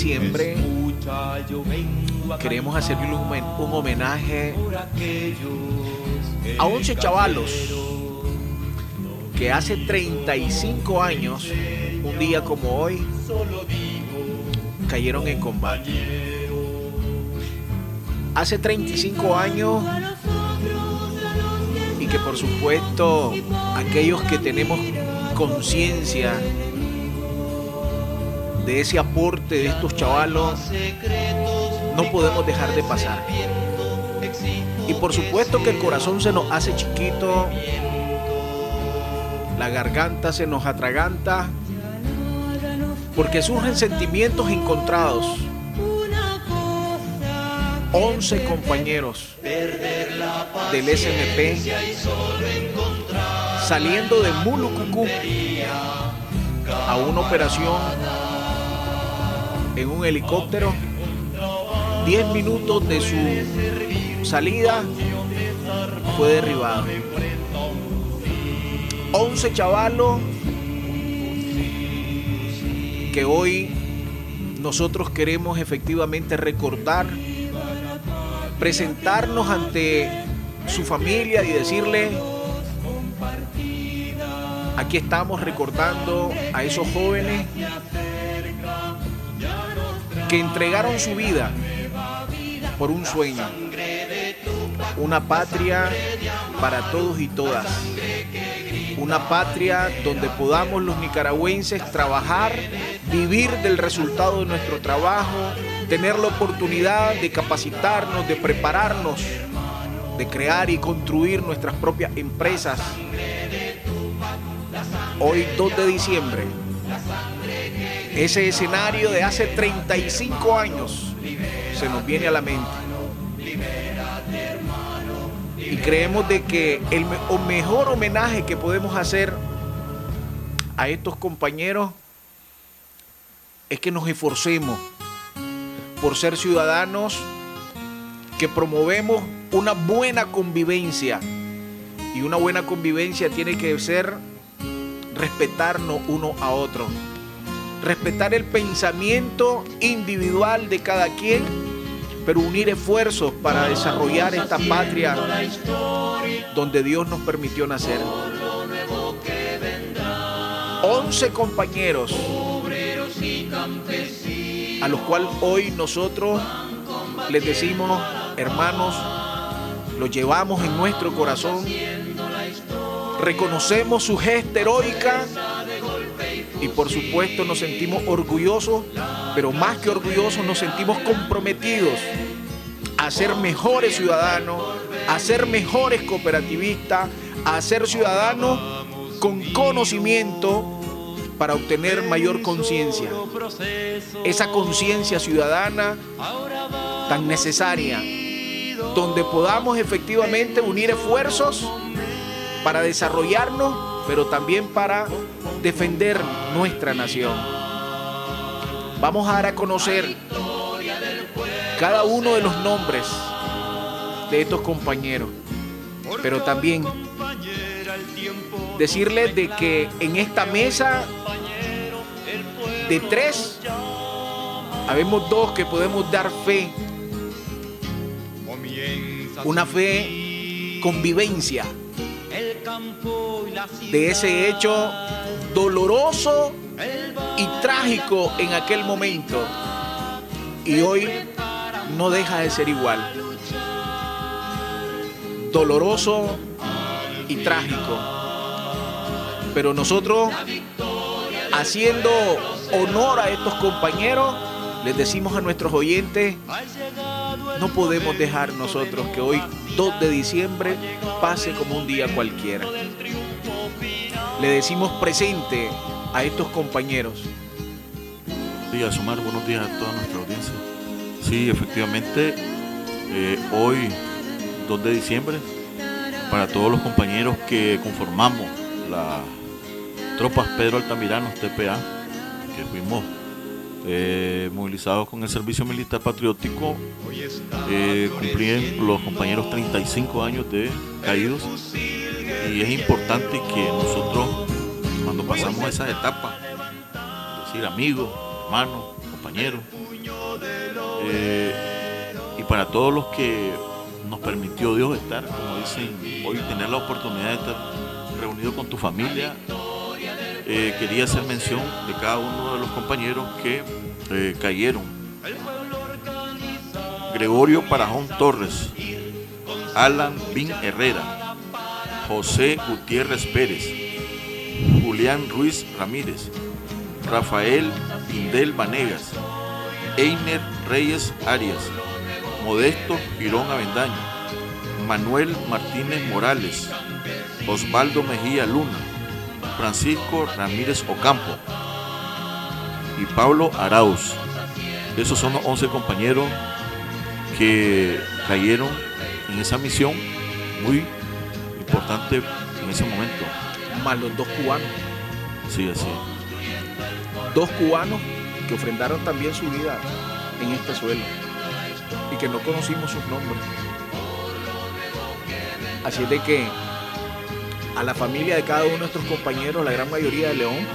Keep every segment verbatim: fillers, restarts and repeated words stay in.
diciembre queremos hacerle un, un homenaje a once chavalos que hace treinta y cinco años, un día como hoy, cayeron en combate. Hace treinta y cinco años, y que por supuesto aquellos que tenemos conciencia de ese aporte de estos chavalos no podemos dejar de pasar. Y por supuesto que el corazón se nos hace chiquito, la garganta se nos atraganta, porque surgen sentimientos encontrados. once compañeros del S M P saliendo de Mulucucú a una operación en un helicóptero. Diez minutos de su salida fue derribado. once chavalos que hoy nosotros queremos efectivamente recordar, presentarnos ante su familia y decirle: aquí estamos recordando a esos jóvenes que entregaron su vida por un sueño, una patria para todos y todas, una patria donde podamos los nicaragüenses trabajar, vivir del resultado de nuestro trabajo, tener la oportunidad de capacitarnos, de prepararnos, de crear y construir nuestras propias empresas. Hoy, dos de diciembre, ese escenario de hace treinta y cinco años se nos viene a la mente. Y creemos de que el mejor homenaje que podemos hacer a estos compañeros es que nos esforcemos por ser ciudadanos que promovemos una buena convivencia. Y una buena convivencia tiene que ser respetarnos uno a otro, respetar el pensamiento individual de cada quien, pero unir esfuerzos para desarrollar esta patria donde Dios nos permitió nacer. once compañeros a los cuales hoy nosotros les decimos: hermanos, los llevamos en nuestro corazón, reconocemos su gesta heroica y por supuesto nos sentimos orgullosos, pero más que orgullosos nos sentimos comprometidos a ser mejores ciudadanos, a ser mejores cooperativistas, a ser ciudadanos con conocimiento para obtener mayor conciencia. Esa conciencia ciudadana tan necesaria, donde podamos efectivamente unir esfuerzos para desarrollarnos, pero también para defender nuestra nación. Vamos a dar a conocer cada uno de los nombres de estos compañeros, pero también decirles de que en esta mesa de tres habemos dos que podemos dar fe, una fe con vivencia de ese hecho doloroso y trágico en aquel momento, y hoy no deja de ser igual, doloroso y trágico. Pero nosotros, haciendo honor a estos compañeros, les decimos a nuestros oyentes: no podemos dejar nosotros que hoy, dos de diciembre, pase como un día cualquiera. Le decimos presente a estos compañeros. Buenos días, Omar, buenos días a toda nuestra audiencia. Sí, efectivamente, eh, hoy, dos de diciembre, para todos los compañeros que conformamos las tropas Pedro Altamirano, T P A, que fuimos eh, movilizados con el servicio militar patriótico, eh, cumplían los compañeros treinta y cinco años de caídos, y es importante que nosotros, cuando pasamos esas etapas, es decir, amigos, hermanos, compañeros, eh, y para todos los que nos permitió Dios estar, como dicen, hoy tener la oportunidad de estar reunido con tu familia. Eh, quería hacer mención de cada uno de los compañeros que eh, cayeron. Gregorio Parajón Torres, Alan Bin Herrera, José Gutiérrez Pérez, Julián Ruiz Ramírez, Rafael Pindel Vanegas, Einer Reyes Arias, Modesto Girón Avendaño, Manuel Martínez Morales, Osvaldo Mejía Luna, Francisco Ramírez Ocampo y Pablo Arauz. Esos son los once compañeros que cayeron en esa misión muy importante en ese momento. Más los dos cubanos. Sí, así. Dos cubanos que ofrendaron también su vida en este suelo y que no conocimos sus nombres. Así es de que a la familia de cada uno de nuestros compañeros, la gran mayoría de León,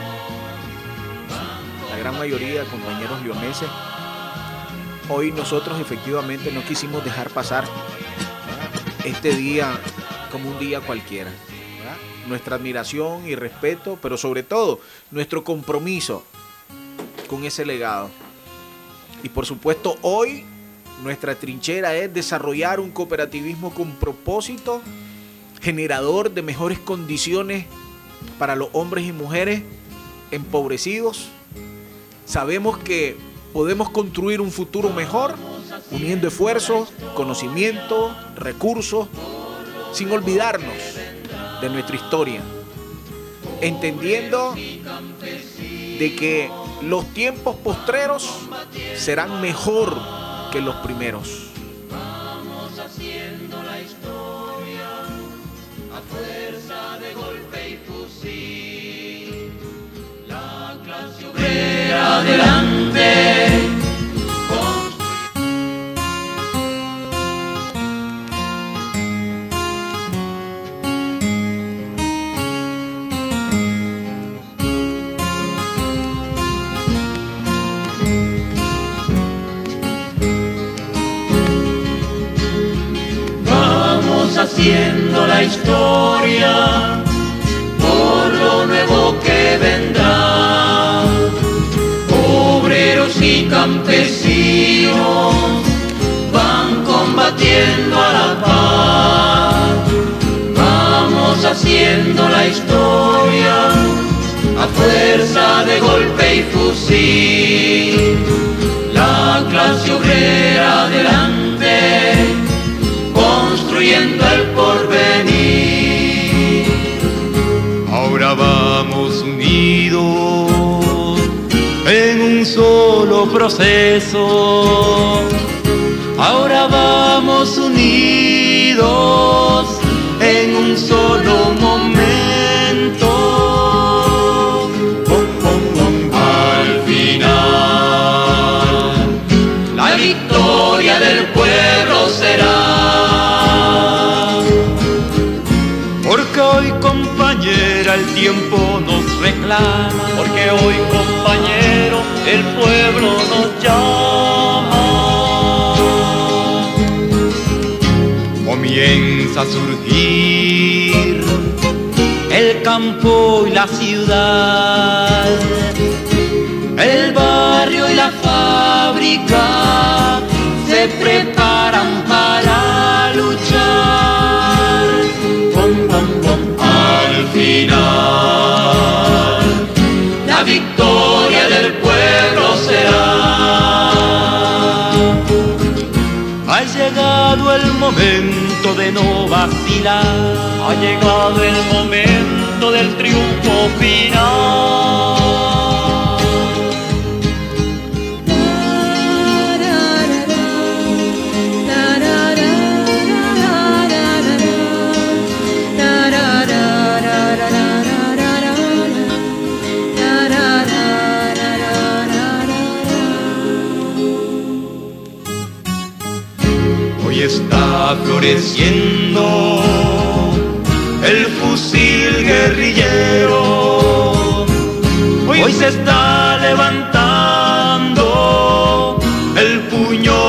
la gran mayoría de compañeros leoneses, hoy nosotros efectivamente no quisimos dejar pasar este día como un día cualquiera. ¿Verdad? Nuestra admiración y respeto, pero sobre todo nuestro compromiso con ese legado. Y por supuesto hoy nuestra trinchera es desarrollar un cooperativismo con propósito, generador de mejores condiciones para los hombres y mujeres empobrecidos. Sabemos que podemos construir un futuro mejor uniendo esfuerzos, conocimiento, recursos, sin olvidarnos de nuestra historia, entendiendo de que los tiempos postreros serán mejor que los primeros. Vamos haciendo la historia a fuerza de golpe y fusil. La clase obrera adelante. Haciendo la historia por lo nuevo que vendrá. Obreros y campesinos van combatiendo a la paz. Vamos haciendo la historia a fuerza de golpe y fusil. La clase obrera adelante, construyendo el porvenir. Ahora vamos unidos en un solo proceso. Ahora vamos unidos en un solo momento. Bom, bom, bom. Al final, la victoria del pueblo será. Hoy, compañera, el tiempo nos reclama. Porque hoy, compañero, el pueblo nos llama. Comienza a surgir el campo y la ciudad, el barrio y la fábrica se preparan para luchar. Al final, la victoria del pueblo será. Ha llegado el momento de no vacilar. Ha llegado el momento del triunfo final. Está floreciendo el fusil guerrillero. Hoy se está levantando el puño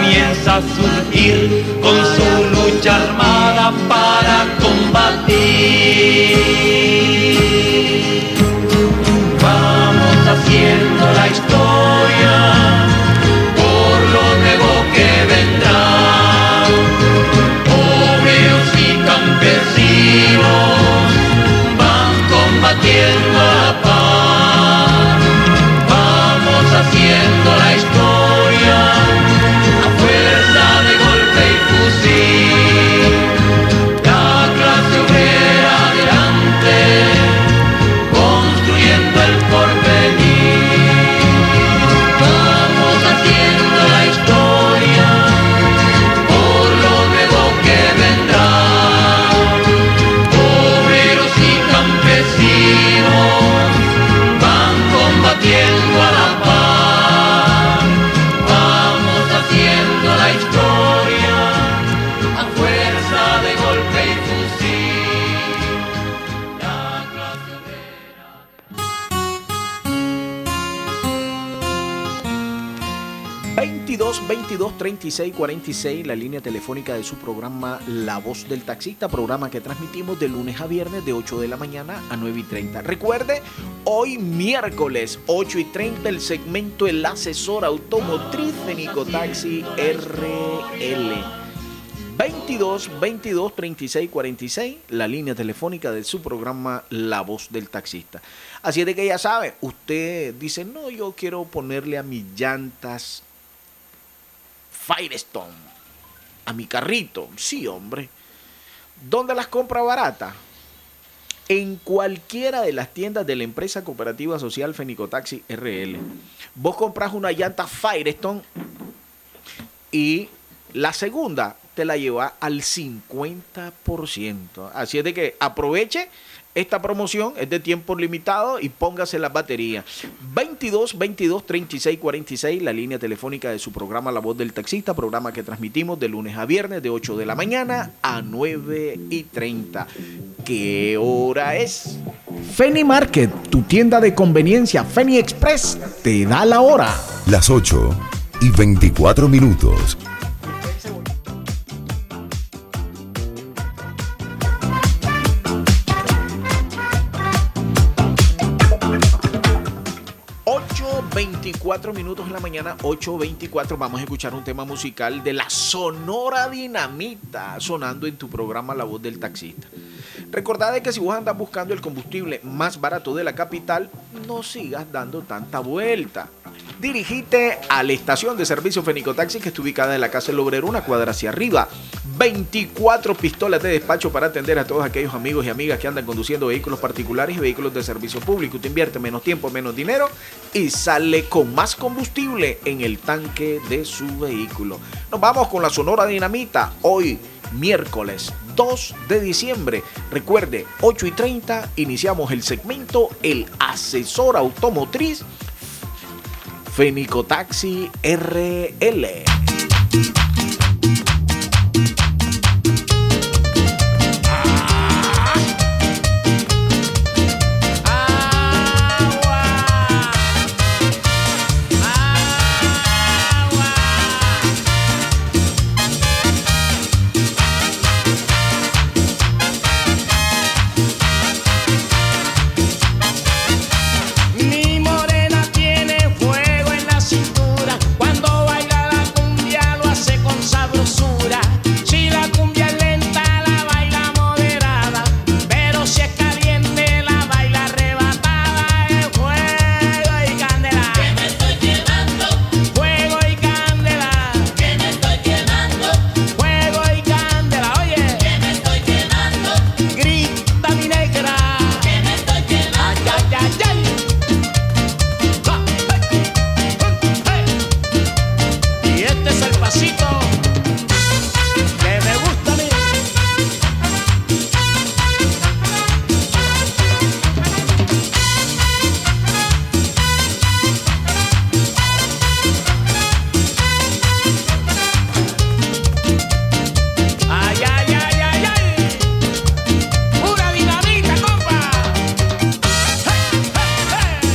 comienza a surgir con su lucha armada para combatir. Vamos haciendo la historia por lo nuevo que vendrá. Obreros y campesinos van combatiendo a la paz. Vamos haciendo la historia a fuerza de golpe y fusil. La clase obrera adelante, construyendo el porvenir. Vamos haciendo la historia por lo nuevo que vendrá. Obreros y campesinos van combatiendo a la paz. Vamos haciendo la historia a fuerza de golpe y fusil. La clase obrera. veintidós veintidós treinta y seis cuarenta y seis, la línea telefónica de su programa La Voz del Taxista, programa que transmitimos de lunes a viernes de ocho de la mañana a nueve y treinta. Recuerde, hoy miércoles ocho y treinta, el segmento El Asesor Automotriz Fenicotaxi R L. veintidós veintidós treinta y seis cuarenta y seis, la línea telefónica de su programa La Voz del Taxista. Así es de que ya sabe, usted dice, no, yo quiero ponerle a mis llantas Firestone a mi carrito. Sí, hombre. ¿Dónde las compra barata? En cualquiera de las tiendas de la empresa cooperativa social Fenicotaxi R L. Vos compras una llanta Firestone y la segunda te la lleva al cincuenta por ciento. Así es de que aproveche esta promoción, es de tiempo limitado y póngase las baterías. veintidós veintidós treinta y seis cuarenta y seis, la línea telefónica de su programa La Voz del Taxista, programa que transmitimos de lunes a viernes de ocho de la mañana a nueve y treinta. ¿Qué hora es? Feni Market, tu tienda de conveniencia Feni Express, te da la hora. Las ocho y veinticuatro minutos. veinticuatro minutos en la mañana, ocho veinticuatro. Vamos a escuchar un tema musical de la Sonora Dinamita sonando en tu programa La Voz del Taxista. Recordad de que si vos andas buscando el combustible más barato de la capital, no sigas dando tanta vuelta. Dirigite a la estación de servicio Fenicotaxi, que está ubicada en la Casa del Obrero, una cuadra hacia arriba. veinticuatro pistolas de despacho para atender a todos aquellos amigos y amigas que andan conduciendo vehículos particulares y vehículos de servicio público. Usted invierte menos tiempo, menos dinero y sale con más combustible en el tanque de su vehículo. Nos vamos con la Sonora Dinamita hoy, miércoles dos de diciembre. Recuerde, ocho y treinta, iniciamos el segmento El Asesor Automotriz Fenicotaxi R L. Mi morena tiene fuego en la cintura, cuando baila la cumbia lo hace con sabrosura. Si la cumbia es lenta la baila moderada, pero si es caliente la baila arrebatada. Es fuego y candela, que me estoy quemando. Fuego y candela, que me estoy quemando. Fuego y candela, oye, que me estoy quemando. Grita mi negra, que me estoy quemando. Ay, ay, ay, ay. Y este es el pasito que me gusta a mí. Ay, ay, ay, ay, ay. Pura dinamita, compa. Hey, hey, hey.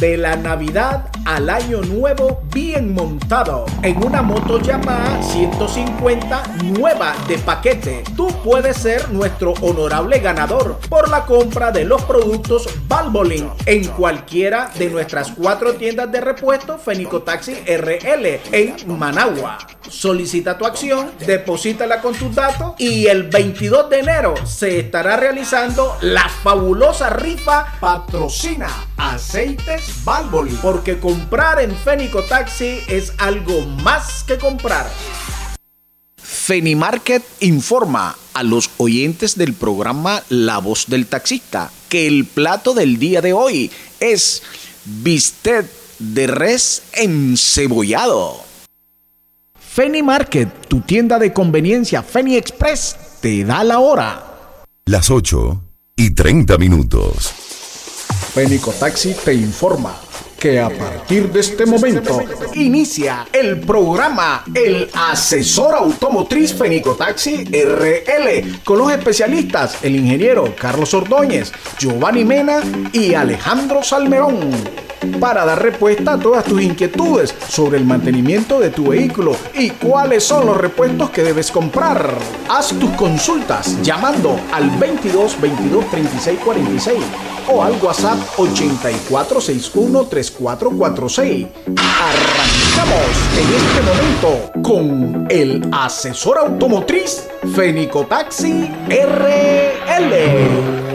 de la Navidad al Año Nuevo bien montado en una moto Yamaha ciento cincuenta nueva de paquete. Tú puedes ser nuestro honorable ganador por la compra de los productos Valvoline en cualquiera de nuestras cuatro tiendas de repuesto Fenicotaxi R L en Managua. Solicita tu acción, deposítala con tus datos y el veintidós de enero se estará realizando la fabulosa rifa Patrocina Aceites Valvoline, porque comprar en Fenicotaxi es algo más que comprar. Fenimarket informa a los oyentes del programa La Voz del Taxista que el plato del día de hoy es bistec de res encebollado. Fenimarket, tu tienda de conveniencia Feni Express, te da la hora. Las ocho y treinta minutos. Fenicotaxi te informa que a partir de este momento inicia el programa El Asesor Automotriz Fenicotaxi R L con los especialistas, el ingeniero Carlos Ordóñez, Giovanni Mena y Alejandro Salmerón, para dar respuesta a todas tus inquietudes sobre el mantenimiento de tu vehículo y cuáles son los repuestos que debes comprar. Haz tus consultas llamando al veintidós veintidós treinta y seis cuarenta y seis o al WhatsApp ochenta y cuatro sesenta y uno treinta y cuatro cuarenta y seis. Arrancamos en este momento con el asesor automotriz Fenicotaxi R L.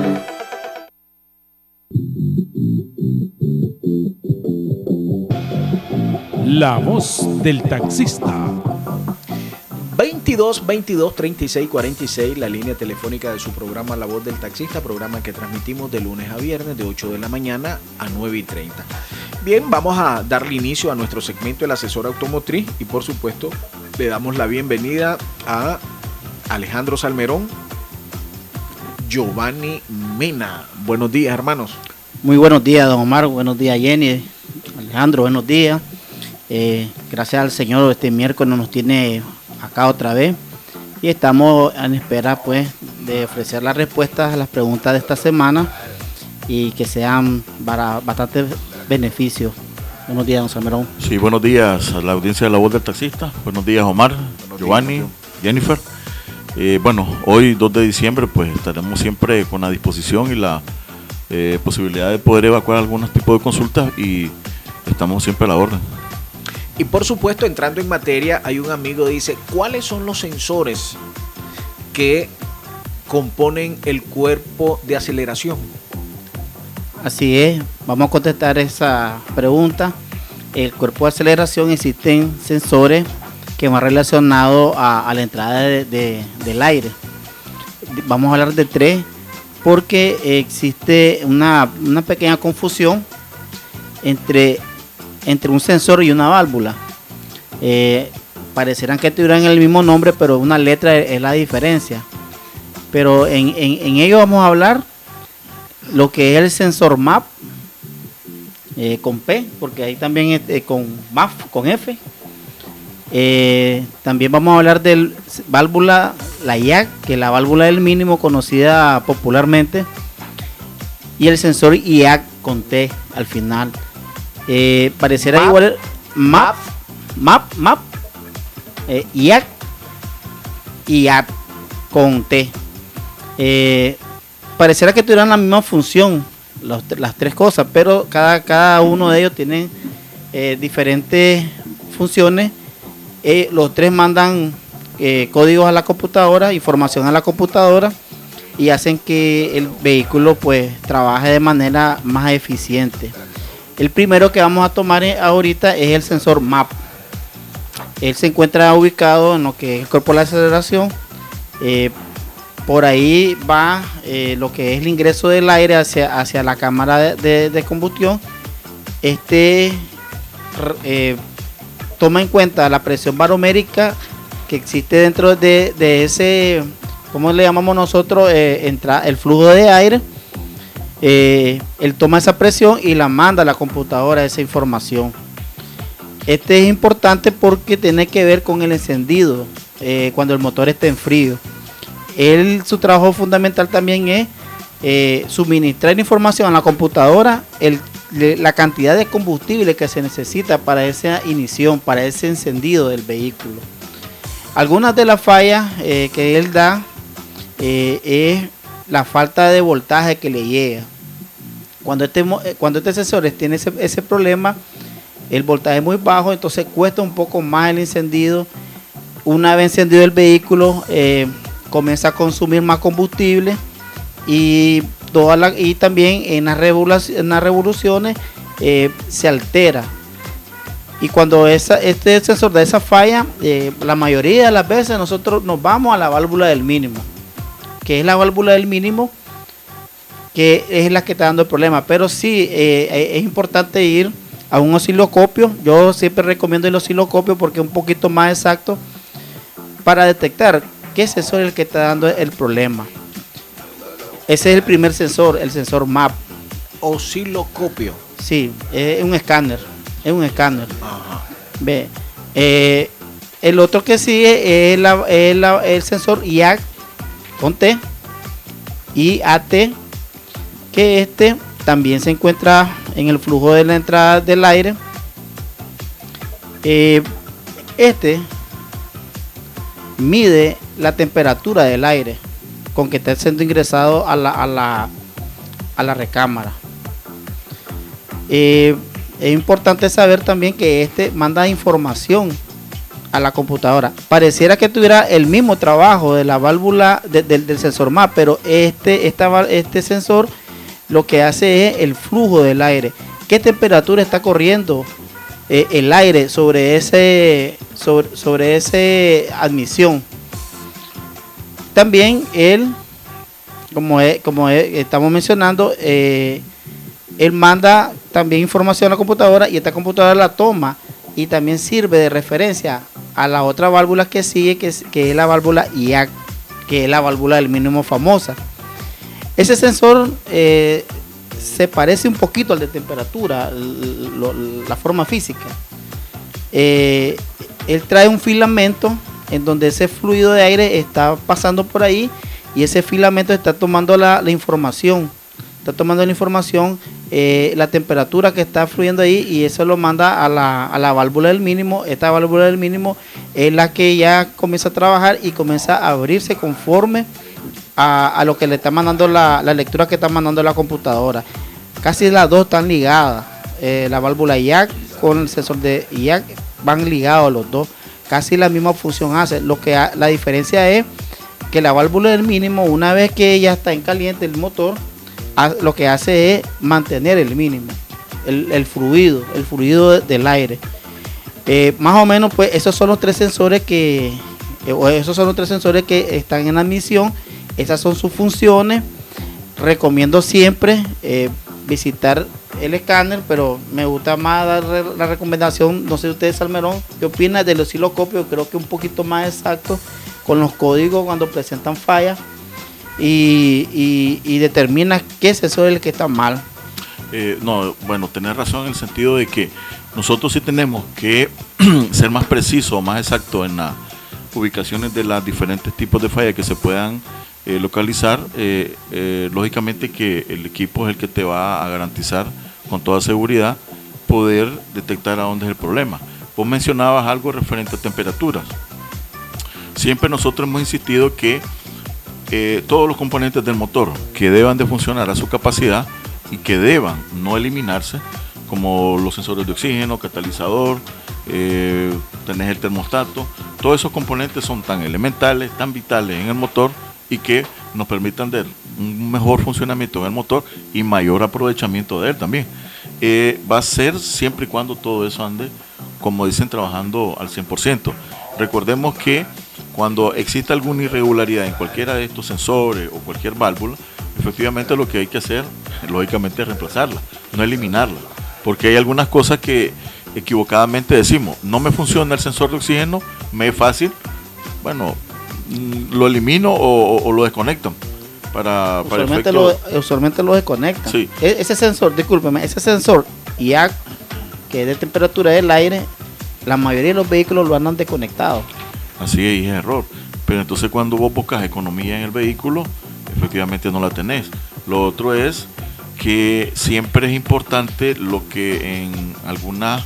La voz del taxista. veintidós veintidós treinta y seis cuarenta y seis, la línea telefónica de su programa La Voz del Taxista, programa que transmitimos de lunes a viernes de ocho de la mañana a nueve y treinta. Bien, vamos a darle inicio a nuestro segmento El Asesor Automotriz y por supuesto le damos la bienvenida a Alejandro Salmerón, Giovanni Mena. Buenos días, hermanos. Muy buenos días, don Omar. Buenos días, Jenny. Alejandro, buenos días. Eh, gracias al Señor, este miércoles nos tiene acá otra vez y estamos en espera pues de ofrecer las respuestas a las preguntas de esta semana y que sean para bastante beneficios. Buenos días, don Salmerón. Sí, buenos días a la audiencia de La Voz del Taxista. Buenos días, Omar, buenos Giovanni, días, Jennifer. Eh, bueno, hoy dos de diciembre pues estaremos siempre con la disposición y la eh, posibilidad de poder evacuar algunos tipos de consultas y estamos siempre a la orden. Y por supuesto, entrando en materia, hay un amigo que dice, ¿cuáles son los sensores que componen el cuerpo de aceleración? Así es, vamos a contestar esa pregunta. El cuerpo de aceleración, existen sensores que van relacionados a, a la entrada de, de, del aire. Vamos a hablar de tres porque existe una, una pequeña confusión entre entre un sensor y una válvula. Eh, parecerán que tuvieran el mismo nombre, pero una letra es la diferencia. Pero en, en, en ello vamos a hablar lo que es el sensor M A P, eh, con P, porque ahí también es eh, con M A F, con F. Eh, también vamos a hablar del válvula, la I A C, que es la válvula del mínimo conocida popularmente, y el sensor I A C con T al final. Eh, parecerá Map, igual map map map eh, I A C I A C con T. Eh, parecerá que tuvieran la misma función los, las tres cosas, pero cada, cada uno de ellos tiene eh, diferentes funciones. Eh, los tres mandan eh, códigos a la computadora, información a la computadora y hacen que el vehículo pues trabaje de manera más eficiente. El primero que vamos a tomar ahorita es el sensor M A P. Él se encuentra ubicado en lo que es el cuerpo de la aceleración. Eh, por ahí va eh, lo que es el ingreso del aire hacia, hacia la cámara de, de, de combustión. Este eh, toma en cuenta la presión baromérica que existe dentro de, de ese, ¿cómo le llamamos nosotros? Eh, entra, el flujo de aire. Eh, él toma esa presión y la manda a la computadora esa información. Este es importante porque tiene que ver con el encendido eh, cuando el motor esté en frío. Él, su trabajo fundamental también es eh, suministrar información a la computadora, el le- la cantidad de combustible que se necesita para esa ignición, para ese encendido del vehículo. Algunas de las fallas eh, que él da eh, es la falta de voltaje que le llega. Cuando este, mo- eh, cuando este sensor tiene ese, ese problema, el voltaje es muy bajo, entonces cuesta un poco más el encendido. Una vez encendido el vehículo, eh, comienza a consumir más combustible y, toda la, y también en las, revolu- en las revoluciones eh, se altera. Y cuando esa, este sensor da esa falla, eh, la mayoría de las veces nosotros nos vamos a la válvula del mínimo, que es la válvula del mínimo, que es la que está dando el problema. Pero sí, eh, es importante ir a un osciloscopio. Yo siempre recomiendo el osciloscopio porque es un poquito más exacto para detectar qué sensor es el que está dando el problema. Ese es el primer sensor, el sensor M A P. Osciloscopio. Sí, es un escáner, es un escáner. Ajá. Ve, eh, el otro que sigue es, la- es la- el sensor I A C con T, I A T, que este también se encuentra en el flujo de la entrada del aire. Eh, este mide la temperatura del aire con que está siendo ingresado a la, a la, a la recámara. Eh, es importante saber también que este manda información a la computadora. Pareciera que tuviera el mismo trabajo de la válvula de- del- del sensor M A P, pero este, esta val- este sensor lo que hace es el flujo del aire. ¿Qué temperatura está corriendo eh, el aire sobre ese sobre, sobre ese admisión? También él, como, es- como es- estamos mencionando, eh, él manda también información a la computadora y esta computadora la toma y también sirve de referencia a la otra válvula que sigue, que es, que es la válvula I A C, que es la válvula del mínimo famosa. Ese sensor eh, se parece un poquito al de temperatura, l- lo- la forma física. Eh, él trae un filamento en donde ese fluido de aire está pasando por ahí y ese filamento está tomando la, la información, está tomando la información, eh, la temperatura que está fluyendo ahí y eso lo manda a la, a la válvula del mínimo. Esta válvula del mínimo es la que ya comienza a trabajar y comienza a abrirse conforme a, a lo que le está mandando la, la lectura que está mandando la computadora. Casi las dos están ligadas. Eh, la válvula I A C con el sensor de I A C van ligados los dos. Casi la misma función hace. Lo que ha- la diferencia es que la válvula del mínimo, una vez que ya está en caliente el motor, ha- lo que hace es mantener el mínimo, el, el fluido, el fluido de- del aire. Eh, más o menos, pues esos son los tres sensores que, eh, o esos son los tres sensores que están en la misión. Esas son sus funciones. Recomiendo siempre eh, visitar el escáner, pero me gusta más dar re- la recomendación, no sé ustedes, Salmerón, ¿qué opinas del osciloscopio? Creo que un poquito más exacto con los códigos cuando presentan fallas y, y, y determina qué sensor es el que está mal. Eh, no, bueno, tenés razón en el sentido de que nosotros sí tenemos que ser más precisos, más exactos en las ubicaciones de los diferentes tipos de fallas que se puedan eh, localizar. Eh, eh, lógicamente que el equipo es el que te va a garantizar con toda seguridad poder detectar a dónde es el problema. Vos mencionabas algo referente a temperaturas. Siempre nosotros hemos insistido que eh, todos los componentes del motor que deban de funcionar a su capacidad y que deban no eliminarse, como los sensores de oxígeno, catalizador, eh, tenés el termostato, todos esos componentes son tan elementales, tan vitales en el motor y que nos permitan dar un mejor funcionamiento en el motor y mayor aprovechamiento de él también. Eh, va a ser siempre y cuando todo eso ande, como dicen, trabajando al cien por ciento. Recordemos que cuando existe alguna irregularidad en cualquiera de estos sensores o cualquier válvula, efectivamente lo que hay que hacer, lógicamente, es reemplazarla, no eliminarla, porque hay algunas cosas que equivocadamente decimos, no me funciona el sensor de oxígeno, me es fácil, bueno, mm, lo elimino o, o- o lo desconecto para, para Usualmente efecto- lo, usualmente lo desconectan. Sí. E- Ese sensor, discúlpeme, ese sensor I A C, que es de temperatura del aire, la mayoría de los vehículos lo andan desconectados. Así es, y es error. Pero entonces cuando vos buscas economía en el vehículo, efectivamente no la tenés. Lo otro es que siempre es importante lo que en algunas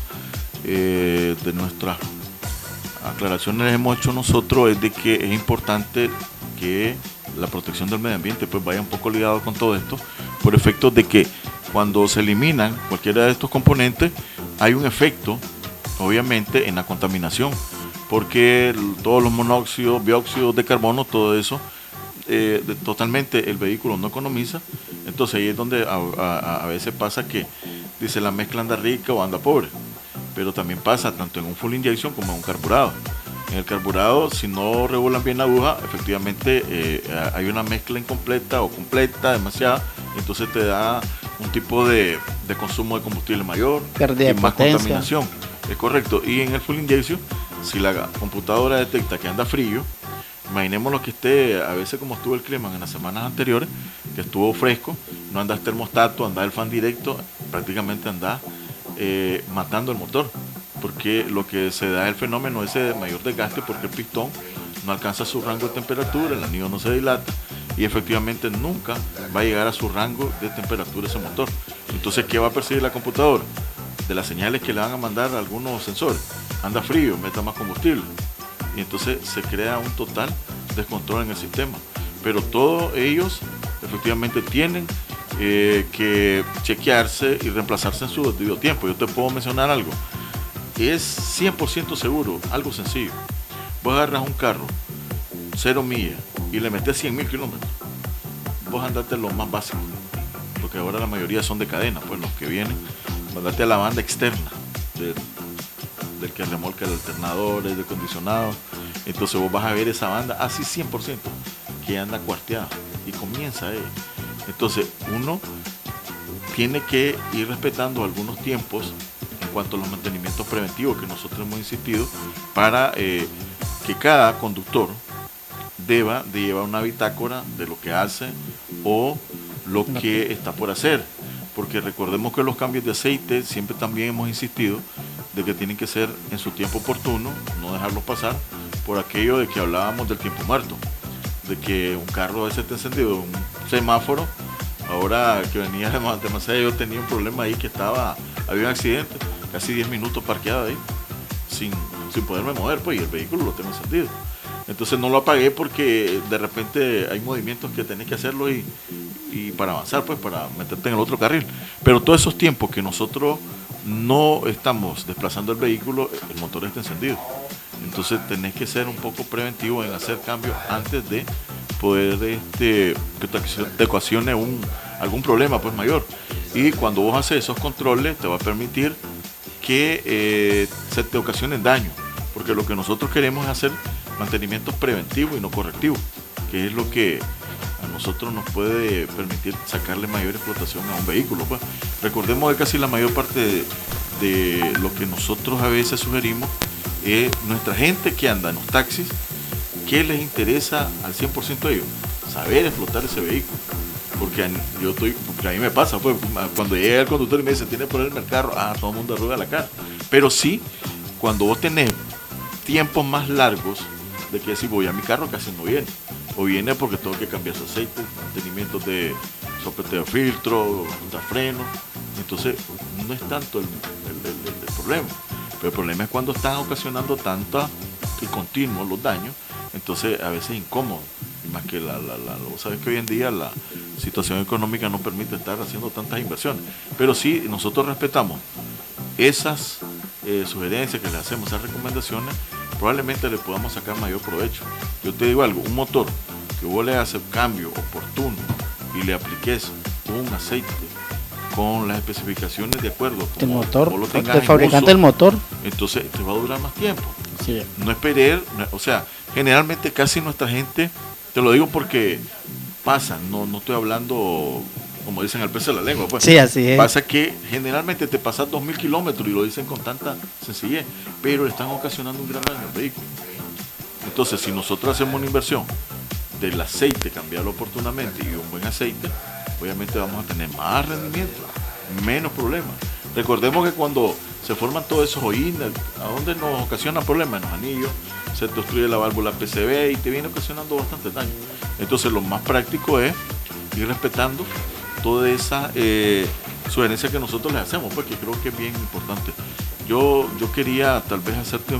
eh, de nuestras aclaraciones hemos hecho nosotros, es de que es importante que la protección del medio ambiente pues vaya un poco ligado con todo esto, por efectos de que cuando se eliminan cualquiera de estos componentes hay un efecto obviamente en la contaminación, porque todos los monóxidos, dióxidos de carbono, todo eso eh, de, totalmente el vehículo no economiza. Entonces ahí es donde a, a, a veces pasa que dice la mezcla anda rica o anda pobre, pero también pasa tanto en un full injection como en un carburado. En el carburado, si no regulan bien la aguja, efectivamente eh, hay una mezcla incompleta o completa, demasiada, entonces te da un tipo de, de consumo de combustible mayor, pérdida y de más potencia. contaminación. Es correcto. Y en el full injection, si la computadora detecta que anda frío, imaginémonos que esté, a veces como estuvo el clima en las semanas anteriores, que estuvo fresco, no andas termostato, anda el fan directo, prácticamente anda eh, matando el motor, porque lo que se da es el fenómeno ese de mayor desgaste, porque el pistón no alcanza su rango de temperatura, el anillo no se dilata y efectivamente nunca va a llegar a su rango de temperatura ese motor. Entonces, ¿qué va a percibir la computadora? De las señales que le van a mandar a algunos sensores. Anda frío, meta más combustible. Y entonces se crea un total descontrol en el sistema. Pero todos ellos efectivamente tienen eh, que chequearse y reemplazarse en su debido tiempo. Yo te puedo mencionar algo. Es cien por ciento seguro, algo sencillo. Vos agarras un carro, cero millas, y le metes cien mil kilómetros. Vos andate lo más básico, porque ahora la mayoría son de cadena, pues los que vienen, andate a la banda externa del, del que remolca el alternador, el acondicionado. Entonces vos vas a ver esa banda así cien por ciento que anda cuarteada y comienza ahí. Entonces uno tiene que ir respetando algunos tiempos en cuanto a los mantenimientos preventivos que nosotros hemos insistido, para eh, que cada conductor deba de llevar una bitácora de lo que hace o lo que está por hacer, porque recordemos que los cambios de aceite siempre también hemos insistido de que tienen que ser en su tiempo oportuno, no dejarlos pasar, por aquello de que hablábamos del tiempo muerto, de que un carro a veces está encendido, un semáforo, ahora que venía demasiado, yo tenía un problema ahí que estaba, había un accidente, casi diez minutos parqueado ahí, sin, sin poderme mover, pues, y el vehículo lo tengo encendido. Entonces no lo apagué porque de repente hay movimientos que tenés que hacerlo y, y para avanzar, pues, para meterte en el otro carril. Pero todos esos tiempos que nosotros no estamos desplazando el vehículo, el motor está encendido. Entonces tenés que ser un poco preventivo en hacer cambios antes de poder este, que te ocasione un, algún problema pues mayor. Y cuando vos haces esos controles te va a permitir que eh, se te ocasionen daño, porque lo que nosotros queremos es hacer mantenimiento preventivo y no correctivo, que es lo que a nosotros nos puede permitir sacarle mayor explotación a un vehículo. Pues recordemos que casi la mayor parte de, de lo que nosotros a veces sugerimos es nuestra gente que anda en los taxis, ¿qué les interesa al cien por ciento de ellos? Saber explotar ese vehículo. Porque yo estoy, porque a mí me pasa, pues, cuando llega el conductor y me dice, tiene que ponerme el carro, ah, todo el mundo arruga la cara. Pero sí, cuando vos tenés tiempos más largos de que decir, voy a mi carro casi no viene, o viene porque tengo que cambiar su aceite, mantenimiento de sopleteo de filtro, de freno, entonces no es tanto el, el, el, el problema, pero el problema es cuando están ocasionando tanta y continuos los daños, entonces a veces es incómodo, y más que la, la, la, vos sabés que hoy en día la situación económica no permite estar haciendo tantas inversiones, pero sí nosotros respetamos esas eh, sugerencias que le hacemos, esas recomendaciones, probablemente le podamos sacar mayor provecho. Yo te digo algo, un motor que vos le haces un cambio oportuno y le apliques un aceite con las especificaciones de acuerdo el motor, vos lo tengas el fabricante del motor, entonces te va a durar más tiempo. Sí. No esperar, o sea, generalmente casi nuestra gente, te lo digo porque pasa, no, no estoy hablando como dicen al peso de la lengua, pues. Sí, así es. Pasa que generalmente te pasas dos mil kilómetros y lo dicen con tanta sencillez, pero le están ocasionando un gran daño al vehículo. Entonces, si nosotros hacemos una inversión del aceite, cambiarlo oportunamente y un buen aceite, obviamente vamos a tener más rendimiento, menos problemas. Recordemos que cuando se forman todos esos hoyines, ¿a dónde nos ocasionan problemas? En los anillos, se te obstruye la válvula P C B y te viene ocasionando bastante daño. Entonces, lo más práctico es ir respetando trató de esa eh, sugerencia que nosotros les hacemos, porque creo que es bien importante. Yo, yo quería tal vez hacerte un,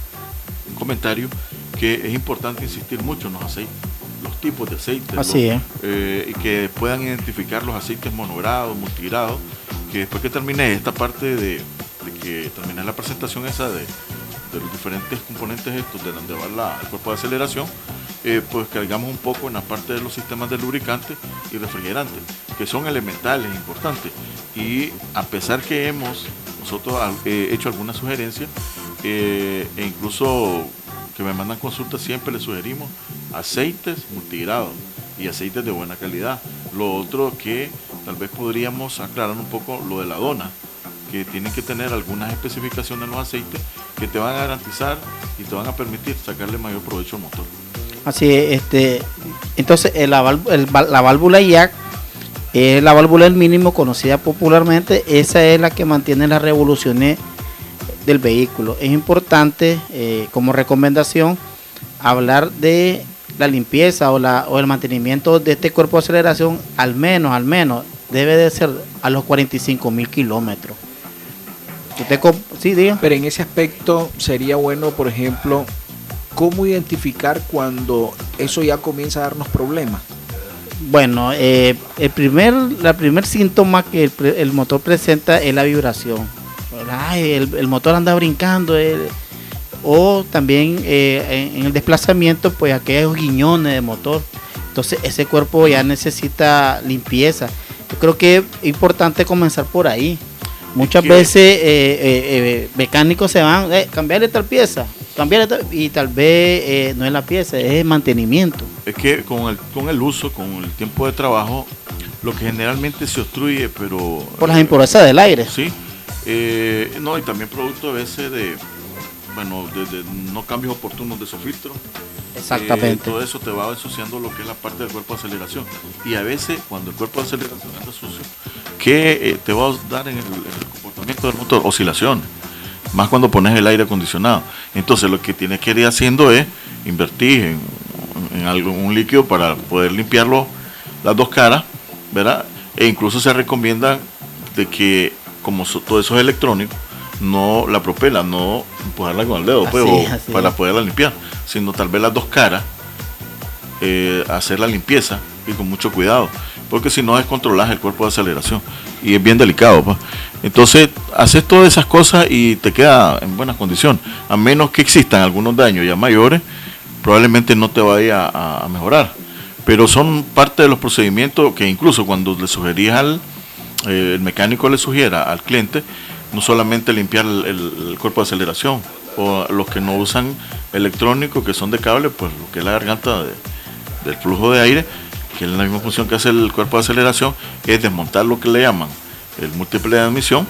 un comentario que es importante insistir mucho en los aceites, los tipos de aceites, Así los, es. eh, y que puedan identificar los aceites monogrados, multigrados, que después que termine esta parte de, de que termine la presentación esa de, de los diferentes componentes estos de donde va la, el cuerpo de aceleración, eh, pues cargamos un poco en la parte de los sistemas de lubricantes y refrigerantes, que son elementales, importantes, y a pesar que hemos nosotros eh, hecho algunas sugerencias, eh, e incluso que me mandan consultas, siempre les sugerimos aceites multigrados y aceites de buena calidad. Lo otro que tal vez podríamos aclarar un poco lo de la dona, que tienen que tener algunas especificaciones en los aceites que te van a garantizar y te van a permitir sacarle mayor provecho al motor. Así es, este, entonces el, la, válvula, el, la válvula jack es la válvula del mínimo conocida popularmente, esa es la que mantiene las revoluciones del vehículo. Es importante eh, como recomendación hablar de la limpieza o, la, o el mantenimiento de este cuerpo de aceleración, al menos, al menos, debe de ser a los cuarenta y cinco mil kilómetros. Usted, sí, diga. Pero en ese aspecto sería bueno, por ejemplo, ¿cómo identificar cuando eso ya comienza a darnos problemas? Bueno, eh, el primer, la primer síntoma que el, el motor presenta es la vibración. Ay, el, el motor anda brincando, el, o también eh, en, en el desplazamiento, pues aquellos guiñones de motor. Entonces ese cuerpo ya necesita limpieza. Yo creo que es importante comenzar por ahí. Muchas ¿Qué? veces eh, eh, eh, mecánicos se van, eh, cambiarle tal pieza, cambiarle tal, y tal vez eh, no es la pieza, es el mantenimiento. Es que con el, con el uso, con el tiempo de trabajo, lo que generalmente se obstruye, pero... Por las impurezas del aire. Sí, eh, no, y también producto a veces de, bueno, de, de no cambios oportunos de su filtro. Exactamente. Eh, todo eso te va ensuciando lo que es la parte del cuerpo de aceleración. Y a veces, cuando el cuerpo de aceleración está sucio, que eh, te va a dar en el, en el comportamiento del motor oscilaciones, más cuando pones el aire acondicionado. Entonces lo que tienes que ir haciendo es invertir en, en algún líquido para poder limpiarlo las dos caras, ¿verdad? E incluso se recomienda de que, como so, todo eso es electrónico, no la propela, no empujarla con el dedo, pues, Así es, o así para es. poderla limpiar, sino tal vez las dos caras, eh, hacer la limpieza y con mucho cuidado, porque si no descontrolas el cuerpo de aceleración y es bien delicado, pues. Entonces haces todas esas cosas y te queda en buenas condiciones, a menos que existan algunos daños ya mayores, probablemente no te vaya a, a mejorar, pero son parte de los procedimientos que incluso cuando le sugerías al eh, el mecánico le sugiera al cliente, no solamente limpiar el, el, el cuerpo de aceleración, o los que no usan electrónico, que son de cable, pues lo que es la garganta de, del flujo de aire, que es la misma función que hace el cuerpo de aceleración, es desmontar lo que le llaman el múltiple de admisión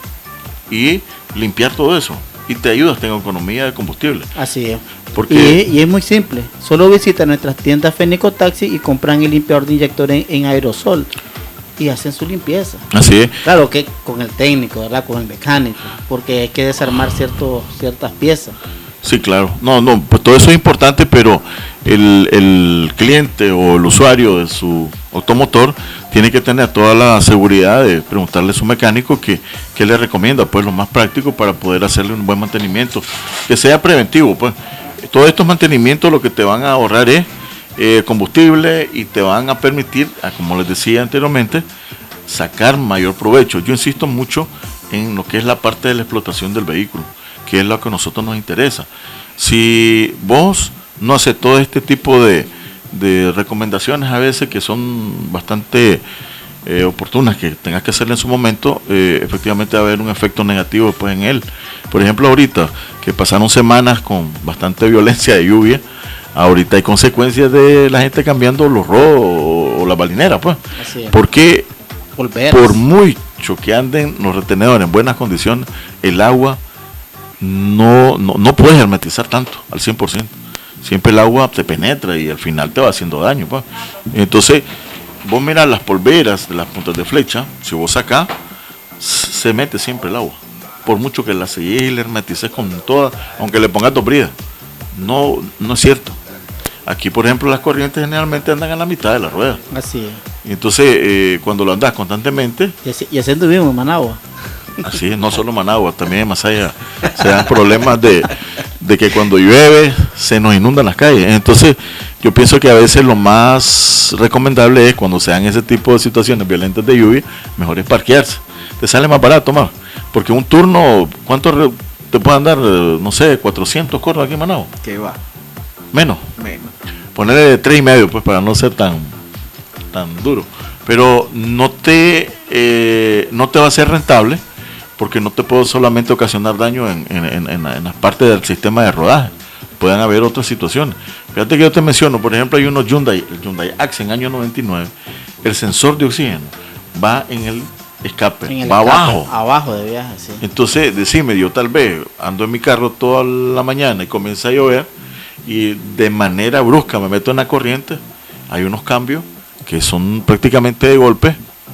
y limpiar todo eso, y te ayudas en economía de combustible. Así es. Porque, y, y es muy simple, solo visita nuestras tiendas Fenico Taxi y compran el limpiador de inyector en, en aerosol y hacen su limpieza. así es. Claro que con el técnico, ¿verdad? Con el mecánico, porque hay que desarmar ciertos, ciertas piezas. Sí, claro. No, no, pues todo eso es importante, pero el, el cliente o el usuario de su automotor tiene que tener toda la seguridad de preguntarle a su mecánico que, que le recomienda, pues lo más práctico para poder hacerle un buen mantenimiento, que sea preventivo, pues. Todos estos mantenimientos lo que te van a ahorrar es eh, combustible y te van a permitir, como les decía anteriormente, sacar mayor provecho. Yo insisto mucho en lo que es la parte de la explotación del vehículo, que es lo que a nosotros nos interesa. Si vos no haces todo este tipo de, de recomendaciones a veces que son bastante eh, oportunas, que tengas que hacerle en su momento, eh, efectivamente va a haber un efecto negativo después en él. Por ejemplo, ahorita que pasaron semanas con bastante violencia de lluvia, ahorita hay consecuencias de la gente cambiando los rodos o, o la balinera, pues. Así es. Porque Volver. por mucho que anden los retenedores en buenas condiciones, el agua no, no, no puedes hermetizar tanto al cien por ciento. Siempre el agua te penetra y al final te va haciendo daño, pues. Entonces, vos mirás las polveras de las puntas de flecha, si vos sacás, se mete siempre el agua. Por mucho que la selles y la hermetices con toda, aunque le pongas dos bridas. No, no es cierto. Aquí, por ejemplo, las corrientes generalmente andan a la mitad de la rueda. Así es. Y entonces, eh, cuando lo andas constantemente, Y así, y así anduvimos en Managua. así es, no solo Managua, también en Masaya se dan problemas de, de que cuando llueve se nos inundan las calles. Entonces, yo pienso que a veces lo más recomendable es cuando se dan ese tipo de situaciones violentas de lluvia, mejor es parquearse. Te sale más barato, más. Porque un turno, ¿cuánto re- te pueden dar? No sé, cuatrocientos corros aquí en Managua. ¿Qué va? Menos. Menos. Ponerle tres y medio, pues, para no ser tan, tan duro. Pero no te, eh, no te va a ser rentable, porque no te puedo solamente ocasionar daño en, en, en, en, en las partes del sistema de rodaje. Pueden haber otras situaciones. Fíjate que yo te menciono, por ejemplo, hay unos Hyundai, el Hyundai Accent año noventa y nueve, el sensor de oxígeno va en el escape, En el va escape, abajo. Abajo de viaje, sí. Entonces, decime, yo tal vez ando en mi carro toda la mañana y comienza a llover y de manera brusca me meto en la corriente, hay unos cambios que son prácticamente de golpe,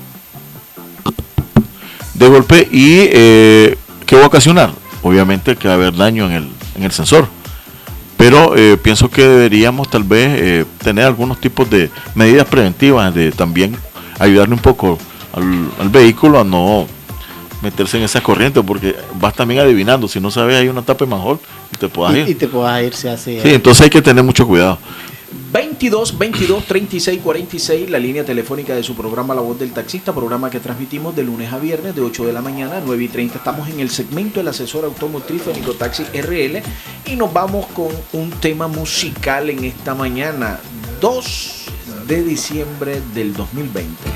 de golpe y eh, ¿qué va a ocasionar? Obviamente que va a haber daño en el, en el sensor, pero eh, pienso que deberíamos tal vez eh, tener algunos tipos de medidas preventivas, de también ayudarle un poco al, al vehículo a no meterse en esa corriente, porque vas también adivinando, si no sabes hay una tapa de manhole y te puedas Y, ir. y te puedas ir, si así. Sí, eh. entonces hay que tener mucho cuidado. veintidós, veintidós, treinta y seis, cuarenta y seis, la línea telefónica de su programa La Voz del Taxista, programa que transmitimos de lunes a viernes de ocho de la mañana a nueve y treinta. Estamos en el segmento del asesor automotriz Fenico Taxi R L y nos vamos con un tema musical en esta mañana, dos de diciembre del dos mil veinte.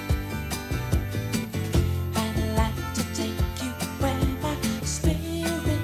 I'd like to take you where my spirit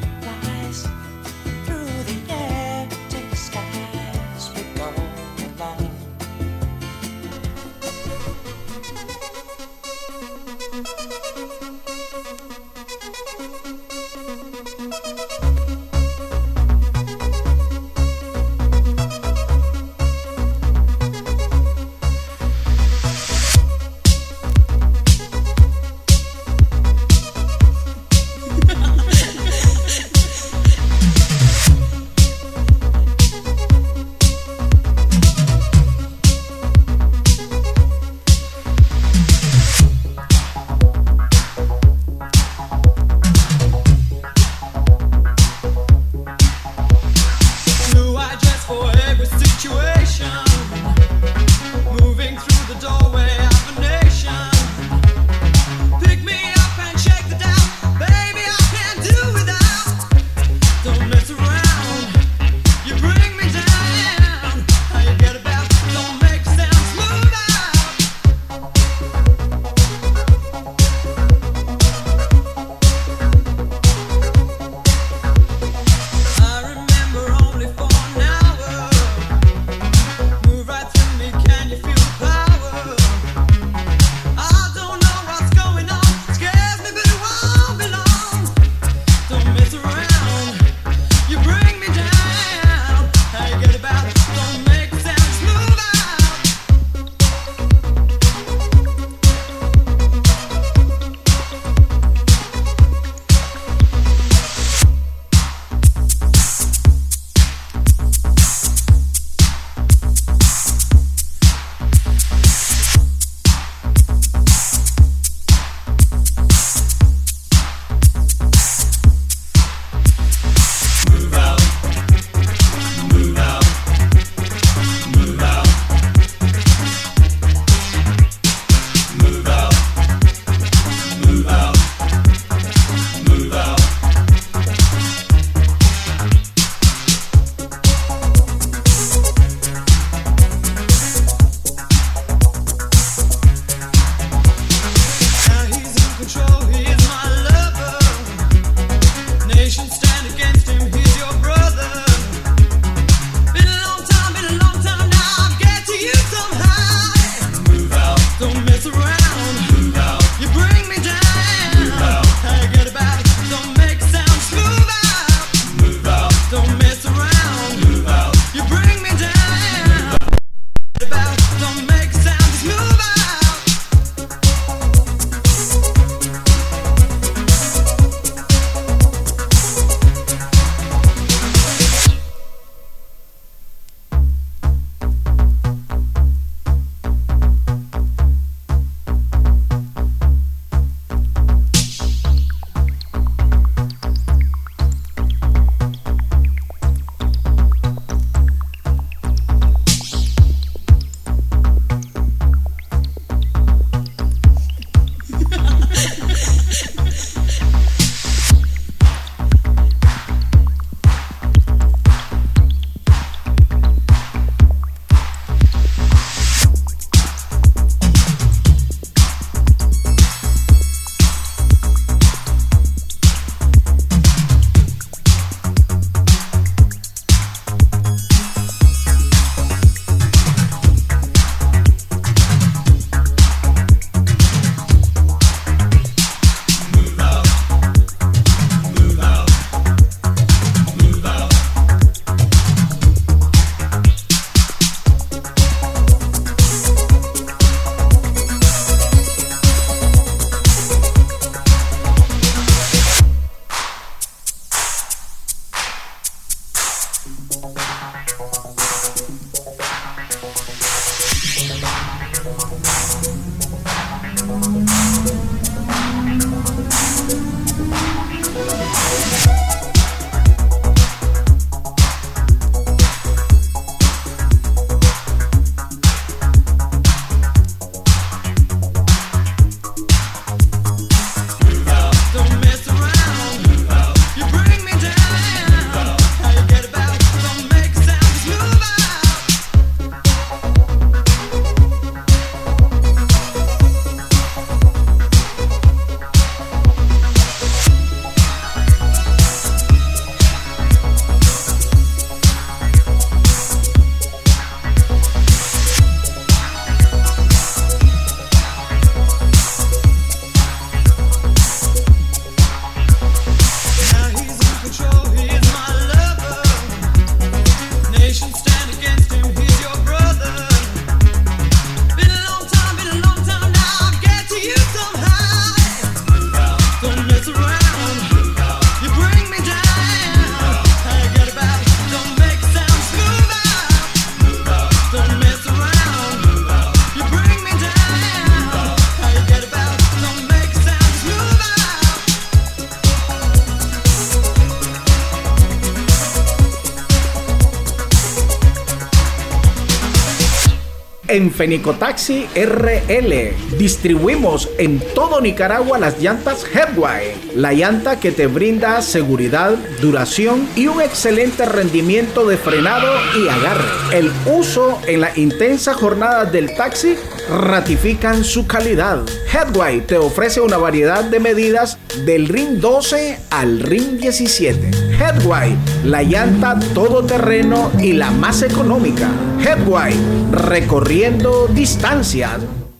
en Fenicotaxi R L. Distribuimos en todo Nicaragua las llantas Headway, la llanta que te brinda seguridad, duración y un excelente rendimiento de frenado y agarre. El uso en las intensas jornadas del taxi ratifican su calidad. Headway te ofrece una variedad de medidas del RIN doce al RIN diecisiete. Headway, la llanta todoterreno y la más económica. Headway, recorriendo distancias.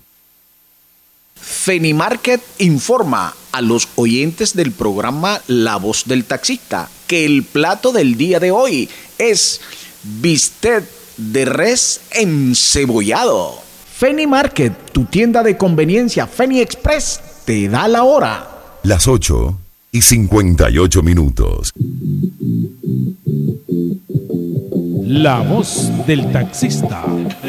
Fenimarket informa a los oyentes del programa La Voz del Taxista que el plato del día de hoy es bistec de res encebollado. Fenimarket, tu tienda de conveniencia Feni Express, te da la hora. Las ocho y cincuenta y ocho minutos. La Voz del Taxista.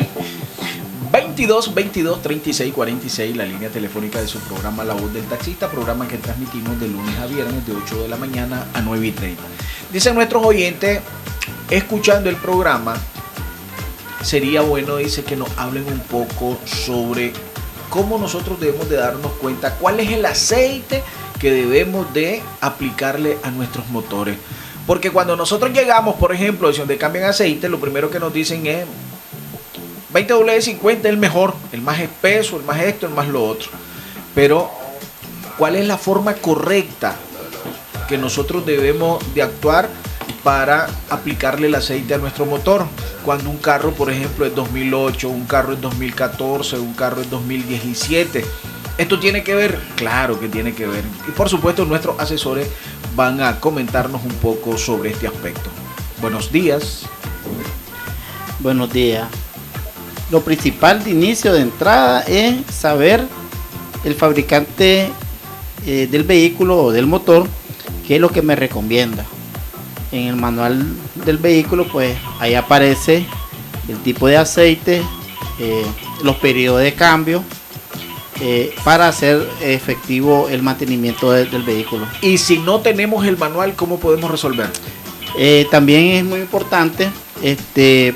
veintidós, veintidós, treinta y seis, cuarenta y seis, la línea telefónica de su programa La Voz del Taxista, programa que transmitimos de lunes a viernes de ocho de la mañana a nueve y treinta. Dicen nuestros oyentes, escuchando el programa, sería bueno, dice, que nos hablen un poco sobre cómo nosotros debemos de darnos cuenta cuál es el aceite que debemos de aplicarle a nuestros motores. Porque cuando nosotros llegamos, por ejemplo, donde cambian aceite, lo primero que nos dicen es veinte W cincuenta es el mejor, el más espeso, el más esto, el más lo otro. Pero, ¿cuál es la forma correcta que nosotros debemos de actuar para aplicarle el aceite a nuestro motor? Cuando un carro, por ejemplo, es dos mil ocho, un carro es dos mil catorce, un carro es dos mil diecisiete. ¿Esto tiene que ver? Claro que tiene que ver. Y por supuesto nuestros asesores van a comentarnos un poco sobre este aspecto. Buenos días. Buenos días. Lo principal de inicio, de entrada, es saber el fabricante eh, del vehículo o del motor qué es lo que me recomienda. En el manual del vehículo, pues ahí aparece el tipo de aceite, eh, los periodos de cambio, eh, para hacer efectivo el mantenimiento de, del vehículo. Y si no tenemos el manual, ¿cómo podemos resolver? Eh, también es muy importante, este,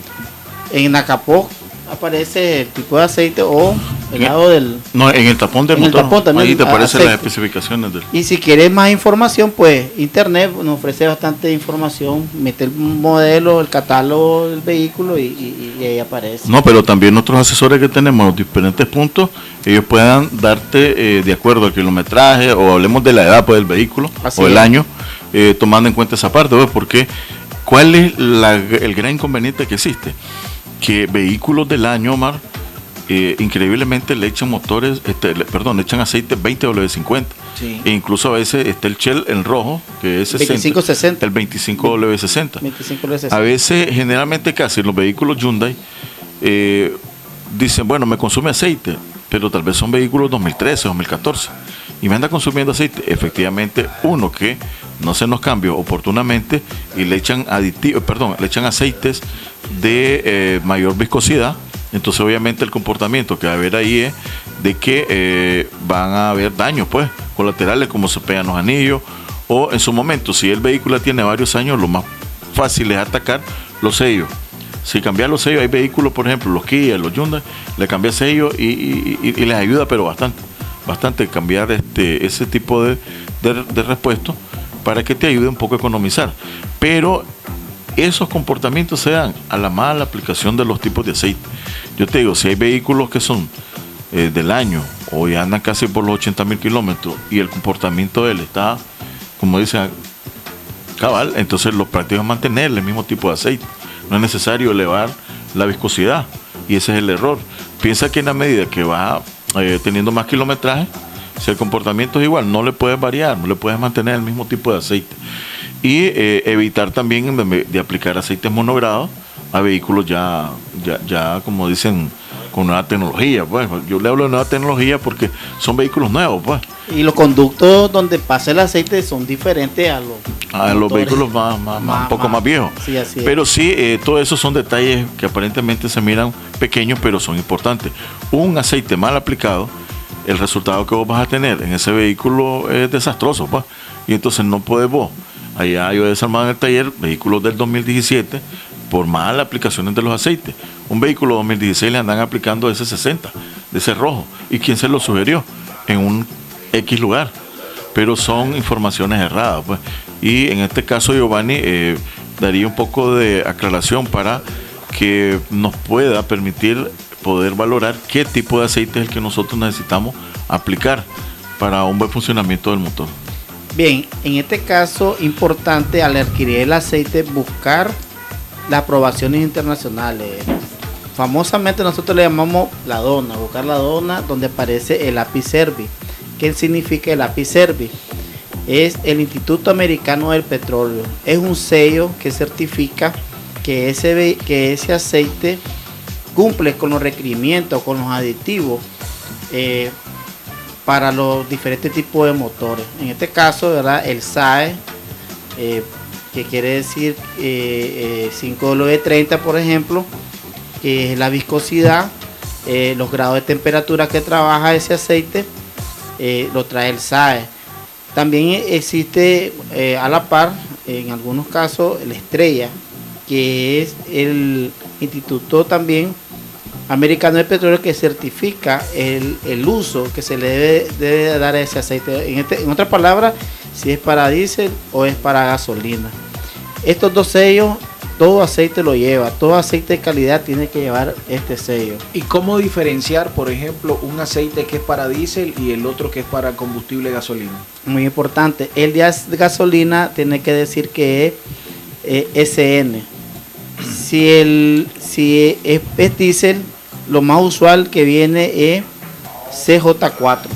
en la capó aparece el tipo de aceite o el lado del... No, en el tapón del en el motor, tapón también ahí te aparecen aceite. las especificaciones del... Y si quieres más información, pues internet nos ofrece bastante información, mete el modelo, el catálogo del vehículo y, y, y ahí aparece. No, pero también otros asesores que tenemos en los diferentes puntos, ellos puedan darte, eh, de acuerdo al kilometraje, o hablemos de la edad pues, del vehículo, Así o el es. año, eh, tomando en cuenta esa parte, ¿ves? Porque ¿cuál es la, el gran inconveniente que existe? Que vehículos del año, Omar, eh, increíblemente le echan motores, este, le, perdón, le echan aceite veinte W cincuenta. Sí. E incluso a veces está el Shell en rojo, que es sesenta, veinticinco sesenta. el veinticinco W sesenta. veinticinco W sesenta. A veces, generalmente casi los vehículos Hyundai eh, dicen, bueno, me consume aceite, pero tal vez son vehículos dos mil trece, dos mil catorce, y me anda consumiendo aceite. Efectivamente, uno que no se nos cambió oportunamente y le echan aditivos, perdón, le echan aceites de eh, mayor viscosidad. Entonces obviamente el comportamiento que va a haber ahí es de que eh, van a haber daños pues colaterales, como se pegan los anillos, o en su momento, si el vehículo tiene varios años, lo más fácil es atacar los sellos. Si cambiar los sellos, hay vehículos, por ejemplo, los Kia, los Hyundai, le cambia sello y, y, y, y les ayuda, pero bastante, bastante cambiar este ese tipo de, de, de repuesto para que te ayude un poco a economizar. Pero esos comportamientos se dan a la mala aplicación de los tipos de aceite. Yo te digo, si hay vehículos que son eh, del año o ya andan casi por los ochenta mil kilómetros y el comportamiento de él está, como dicen, cabal, entonces lo práctico es mantener el mismo tipo de aceite. No es necesario elevar la viscosidad y ese es el error. Piensa que en la medida que va eh, teniendo más kilometraje, si el comportamiento es igual, no le puedes variar, no le puedes mantener el mismo tipo de aceite. Y eh, evitar también de, de aplicar aceites monogradados a vehículos ya, ya, ya, como dicen, con nueva tecnología. Pues. Yo le hablo de nueva tecnología porque son vehículos nuevos. Pues. Y los conductos donde pasa el aceite son diferentes a los, a los vehículos más, más, más, un poco más, más viejos. Sí, así es. Pero sí, eh, todo eso son detalles que aparentemente se miran pequeños, pero son importantes. Un aceite mal aplicado, el resultado que vos vas a tener en ese vehículo es desastroso. Pues. Y entonces no podés vos. Allá yo he desarmado en el taller vehículos del dos mil diecisiete por malas aplicaciones de los aceites. Un vehículo dos mil dieciséis le andan aplicando ese sesenta, de ese rojo. ¿Y quién se lo sugirió? En un X lugar. Pero son informaciones erradas, pues. Y en este caso, Giovanni, eh, daría un poco de aclaración para que nos pueda permitir poder valorar qué tipo de aceite es el que nosotros necesitamos aplicar para un buen funcionamiento del motor. Bien, en este caso, importante al adquirir el aceite, buscar las aprobaciones internacionales. Famosamente nosotros le llamamos la dona, buscar la dona donde aparece el A P I Service. ¿Qué significa el A P I Service? Es el Instituto Americano del Petróleo. Es un sello que certifica que ese, que ese aceite cumple con los requerimientos, con los aditivos eh, para los diferentes tipos de motores. En este caso, ¿verdad? El S A E, eh, que quiere decir eh, eh, cinco W treinta, por ejemplo, que es la viscosidad, eh, los grados de temperatura que trabaja ese aceite, eh, lo trae el S A E. También existe eh, a la par, en algunos casos, la estrella, que es el instituto también americano de petróleo que certifica el, el uso que se le debe, debe dar a ese aceite. En, este, en otras palabras, si es para diésel o es para gasolina. Estos dos sellos, todo aceite lo lleva, todo aceite de calidad tiene que llevar este sello. ¿Y cómo diferenciar, por ejemplo, un aceite que es para diésel y el otro que es para combustible gasolina? Muy importante, el de gasolina tiene que decir que es eh, S N. Si, el, si es, es diésel, lo más usual que viene es C J cuatro.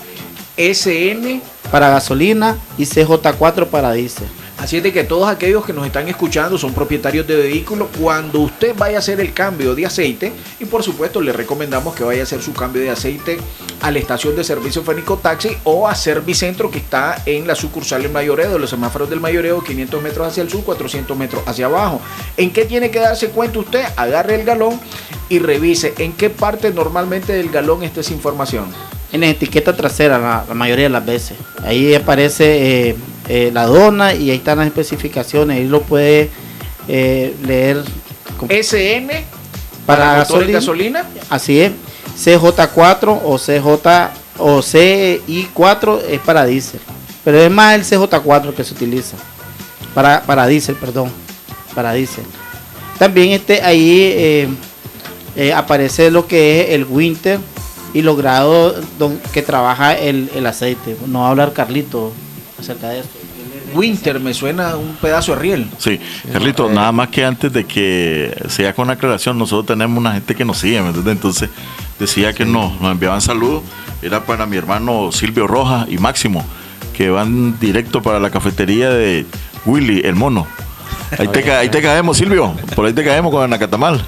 S N para gasolina y C J cuatro para diésel. Así es de que todos aquellos que nos están escuchando son propietarios de vehículos. Cuando usted vaya a hacer el cambio de aceite, y por supuesto le recomendamos que vaya a hacer su cambio de aceite a la estación de servicio Fénico Taxi o a Servicentro, que está en la sucursal del Mayoreo, de los semáforos del Mayoreo, quinientos metros hacia el sur, cuatrocientos metros hacia abajo. ¿En qué tiene que darse cuenta usted? Agarre el galón y revise en qué parte normalmente del galón está esa información. En la etiqueta trasera, la, la mayoría de las veces. Ahí aparece eh, eh, la dona y ahí están las especificaciones. Ahí lo puede eh, leer. S N para, para gasolina, gasolina. Así es. C J cuatro o C J o C I cuatro es para diésel. Pero es más el C J cuatro que se utiliza. Para, para diésel, perdón. Para diésel. También este, ahí eh, eh, aparece lo que es el Winter y los grados que trabaja el, el aceite. Nos va a hablar Carlito acerca de eso. Winter me suena un pedazo de riel. Sí, Carlito, nada más que antes de que sea con aclaración, nosotros tenemos una gente que nos sigue, ¿me entiendes? Entonces decía que nos, nos enviaban saludos. Era para mi hermano Silvio Rojas y Máximo, que van directo para la cafetería de Willy, el mono. Ahí te, ca- ahí te caemos, Silvio. Por ahí te caemos con el Nacatamal.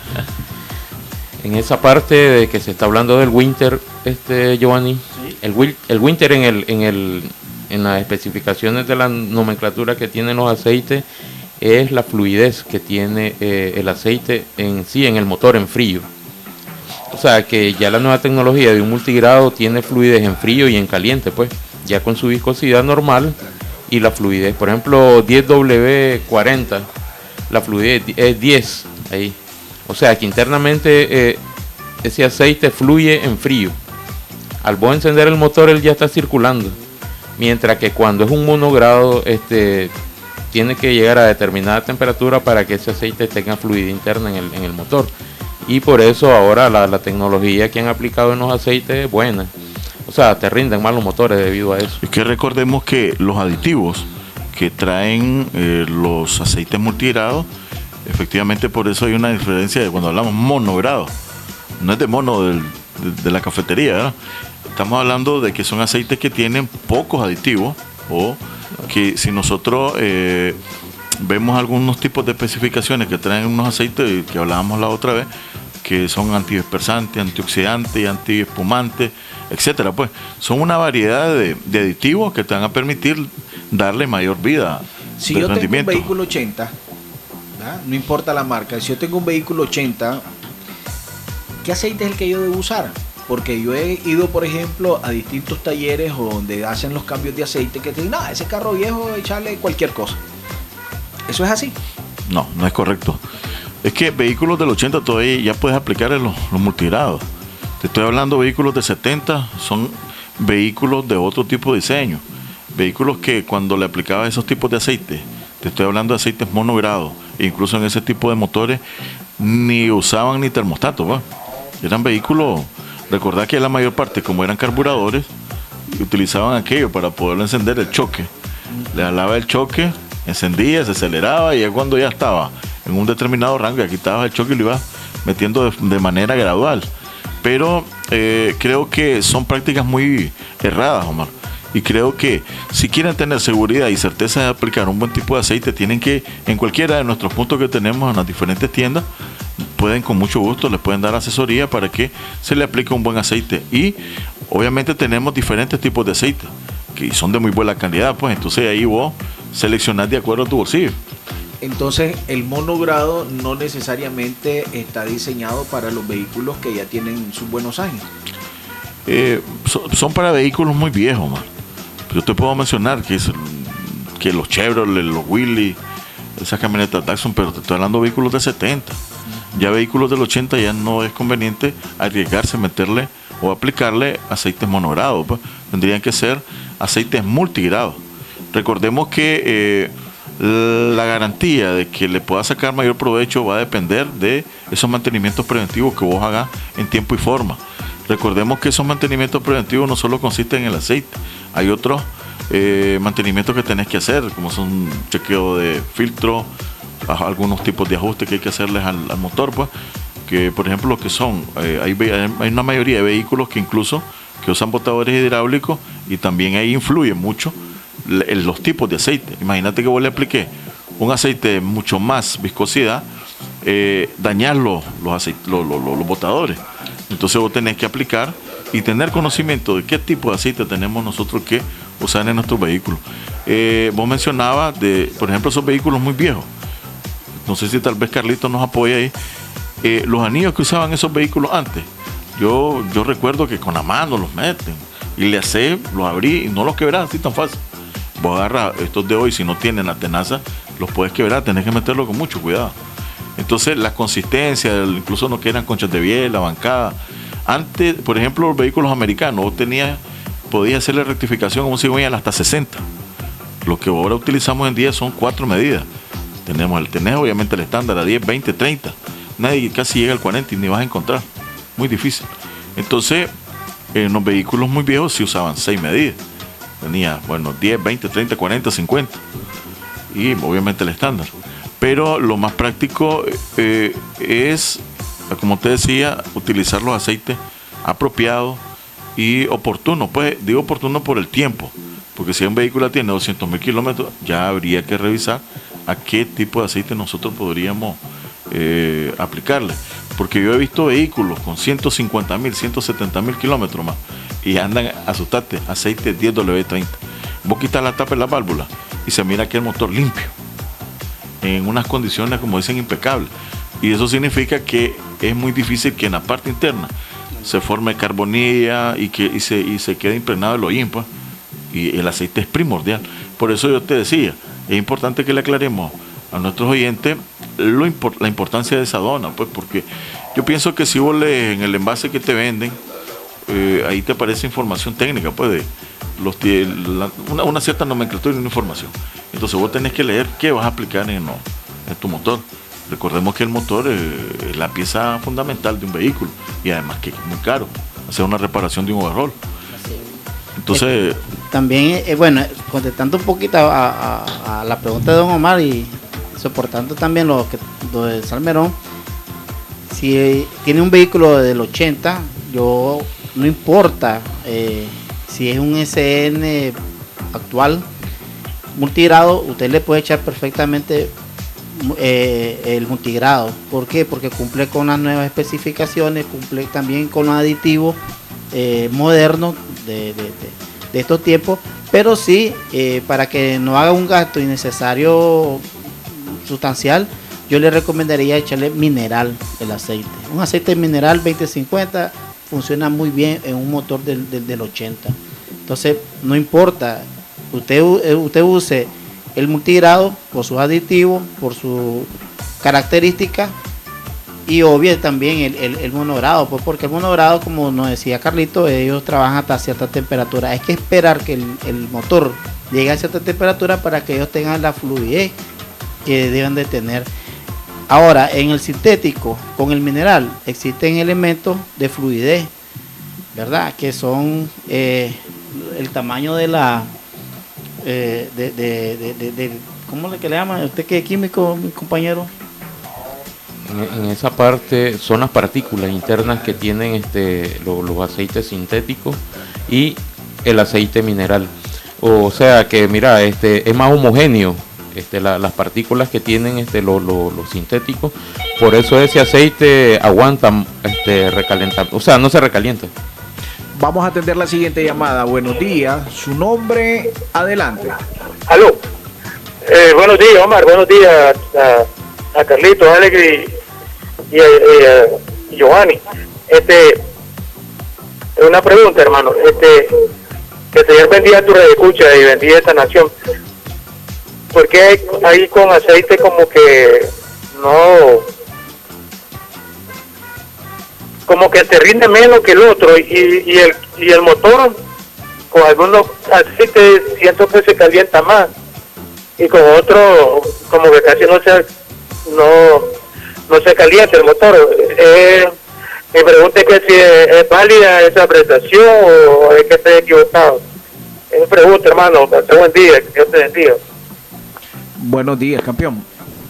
En esa parte de que se está hablando del Winter, este Giovanni, sí. el, wil- el Winter en el, en el, en las especificaciones de la nomenclatura que tienen los aceites es la fluidez que tiene eh, el aceite en sí en el motor en frío. O sea que ya la nueva tecnología de un multigrado tiene fluidez en frío y en caliente, pues ya con su viscosidad normal y la fluidez. Por ejemplo, diez W cuarenta, la fluidez es diez ahí. O sea que internamente eh, ese aceite fluye en frío. Al vos encender el motor, él ya está circulando. Mientras que cuando es un monogrado, este, tiene que llegar a determinada temperatura para que ese aceite tenga fluidez interna en el, en el motor. Y por eso ahora la, la tecnología que han aplicado en los aceites es buena. O sea, te rinden más los motores debido a eso. Es que recordemos que los aditivos que traen eh, los aceites multigrados, efectivamente por eso hay una diferencia de cuando hablamos monogrado. No es de mono del, de, de la cafetería, ¿verdad? Estamos hablando de que son aceites que tienen pocos aditivos o que si nosotros eh, vemos algunos tipos de especificaciones que traen unos aceites que hablábamos la otra vez, que son antidispersantes, antioxidantes, antiespumantes, etcétera, pues son una variedad de, de aditivos que te van a permitir darle mayor vida. Si yo tengo un vehículo ochenta, ¿verdad? No importa la marca, si yo tengo un vehículo ochenta, ¿qué aceite es el que yo debo usar? Porque yo he ido, por ejemplo, a distintos talleres donde hacen los cambios de aceite que te dicen, no, ese carro viejo, echarle cualquier cosa. ¿Eso es así? No, no es correcto. Es que vehículos del ochenta todavía ya puedes aplicar en los, los multigrados. Te estoy hablando de vehículos de setenta, son vehículos de otro tipo de diseño. Vehículos que cuando le aplicabas esos tipos de aceite, te estoy hablando de aceites monogrado, e incluso en ese tipo de motores ni usaban ni termostatos, ¿va? Eran vehículos, recordad que la mayor parte, como eran carburadores, utilizaban aquello para poder encender el choque. Le jalaba el choque, encendía, se aceleraba, y ya cuando ya estaba en un determinado rango, ya quitabas el choque y lo ibas metiendo de, de manera gradual. Pero eh, creo que son prácticas muy erradas, Omar. Y creo que si quieren tener seguridad y certeza de aplicar un buen tipo de aceite, tienen que, en cualquiera de nuestros puntos que tenemos en las diferentes tiendas, pueden con mucho gusto, les pueden dar asesoría para que se le aplique un buen aceite. Y obviamente tenemos diferentes tipos de aceite que son de muy buena calidad, pues entonces ahí vos seleccionás de acuerdo a tu bolsillo. Entonces, el monogrado no necesariamente está diseñado para los vehículos que ya tienen sus buenos años. Eh, so, son para vehículos muy viejos, man. Yo te puedo mencionar que, es, que los Chevrolet, los Willys, esas camionetas Datsun, pero te estoy hablando de vehículos de setenta. Ya vehículos del ochenta ya no es conveniente arriesgarse, meterle o aplicarle aceites monogrados, pues. Tendrían que ser aceites multigrados. Recordemos que eh, la garantía de que le pueda sacar mayor provecho va a depender de esos mantenimientos preventivos que vos hagas en tiempo y forma. Recordemos que esos mantenimientos preventivos no solo consisten en el aceite, hay otros eh, mantenimientos que tenés que hacer, como son chequeo de filtro, algunos tipos de ajustes que hay que hacerles al, al motor, pues, que por ejemplo que son, eh, hay, hay una mayoría de vehículos que incluso que usan botadores hidráulicos, y también ahí influye mucho los tipos de aceite. Imagínate que vos le apliqué un aceite de mucho más viscosidad, eh, dañar los, los, aceite, los, los, los botadores. Entonces vos tenés que aplicar y tener conocimiento de qué tipo de aceite tenemos nosotros que usar en nuestros vehículos. Eh, vos mencionabas, de, por ejemplo, esos vehículos muy viejos. No sé si tal vez Carlitos nos apoya ahí. Eh, los anillos que usaban esos vehículos antes, yo, yo recuerdo que con la mano los meten y le hace, los abrí y no los quebrás así tan fácil. Vos agarras estos de hoy, si no tienen la tenaza, los puedes quebrar, tenés que meterlo con mucho cuidado. Entonces la consistencia, incluso no quedan conchas de biela, bancada. Antes, por ejemplo, los vehículos americanos, vos tenías, podías hacerle rectificación como si fueran hasta sesenta. Lo que ahora utilizamos en día son cuatro medidas. Tenemos el tenés obviamente el estándar a diez, veinte, treinta. Nadie casi llega al cuarenta y ni vas a encontrar. Muy difícil. Entonces, en los vehículos muy viejos sí usaban seis medidas. Tenía, bueno, diez, veinte, treinta, cuarenta, cincuenta. Y obviamente el estándar. Pero lo más práctico eh, es, como te decía, utilizar los aceites apropiados y oportunos. Pues digo oportuno por el tiempo. Porque si un vehículo tiene doscientos mil kilómetros, ya habría que revisar a qué tipo de aceite nosotros podríamos eh, aplicarle. Porque yo he visto vehículos con ciento cincuenta mil, ciento setenta mil kilómetros más y andan, asustate, aceite diez W treinta. Vos quitas la tapa de la válvula y se mira que el motor limpio, en unas condiciones, como dicen, impecables. Y eso significa que es muy difícil que en la parte interna se forme carbonilla y que y se, y se quede impregnado el hollín, pues. Y el aceite es primordial. Por eso yo te decía, es importante que le aclaremos a nuestros oyentes lo import, la importancia de esa dona, pues, porque yo pienso que si vos lees en el envase que te venden, eh, ahí te aparece información técnica, pues, de los, la, una, una cierta nomenclatura y una información. Entonces vos tenés que leer qué vas a aplicar en, no, en tu motor. Recordemos que el motor eh, es la pieza fundamental de un vehículo y además que es muy caro hacer una reparación de un overhaul. Entonces, eh, también, eh, bueno, contestando un poquito a, a, a la pregunta de don Omar y soportando también lo, que, lo de Salmerón, si eh, tiene un vehículo del ochenta, yo no importa eh, si es un S N actual multigrado, usted le puede echar perfectamente eh, el multigrado. ¿Por qué? Porque cumple con las nuevas especificaciones, cumple también con los aditivos eh, modernos de, de, de, de estos tiempos, pero sí, eh, para que no haga un gasto innecesario sustancial, yo le recomendaría echarle mineral el aceite. Un aceite mineral veinte cincuenta funciona muy bien en un motor del, del, del ochenta. Entonces, no importa, usted, usted use el multigrado por sus aditivos, por sus características, Y obvio también el, el, el monogrado, pues porque el monogrado, como nos decía Carlito, ellos trabajan hasta cierta temperatura. Hay que esperar que el, el motor llegue a cierta temperatura para que ellos tengan la fluidez que deben de tener. Ahora, en el sintético, con el mineral, existen elementos de fluidez, ¿verdad? Que son eh, el tamaño de la... Eh, de, de, de, de, de, ¿cómo le, que le llaman? ¿Usted qué es químico, mi compañero? En, en esa parte son las partículas internas que tienen este, lo, los aceites sintéticos y el aceite mineral. O sea que, mira, este, es más homogéneo. Este, la, las partículas que tienen este, los lo, lo sintéticos, por eso ese aceite aguanta este, recalentar, o sea, no se recalienta. Vamos a atender la siguiente llamada. Buenos días, su nombre, adelante. Aló, eh, buenos días, Omar, buenos días a, a Carlitos, Alex y, y, y, y Giovanni. Este, una pregunta, hermano, este, que el Señor bendiga tu redescucha y bendiga esta nación. ¿Por qué ahí con aceite como que no, como que te rinde menos que el otro y, y el y el motor con algunos aceites siento que se calienta más y con otro como que casi no se no no se calienta el motor? Eh, me pregunto que si es, es válida esa apreciación o es que estoy equivocado. Es mi pregunta, hermano. Hasta buen día, que Dios te bendiga. Buenos días, campeón.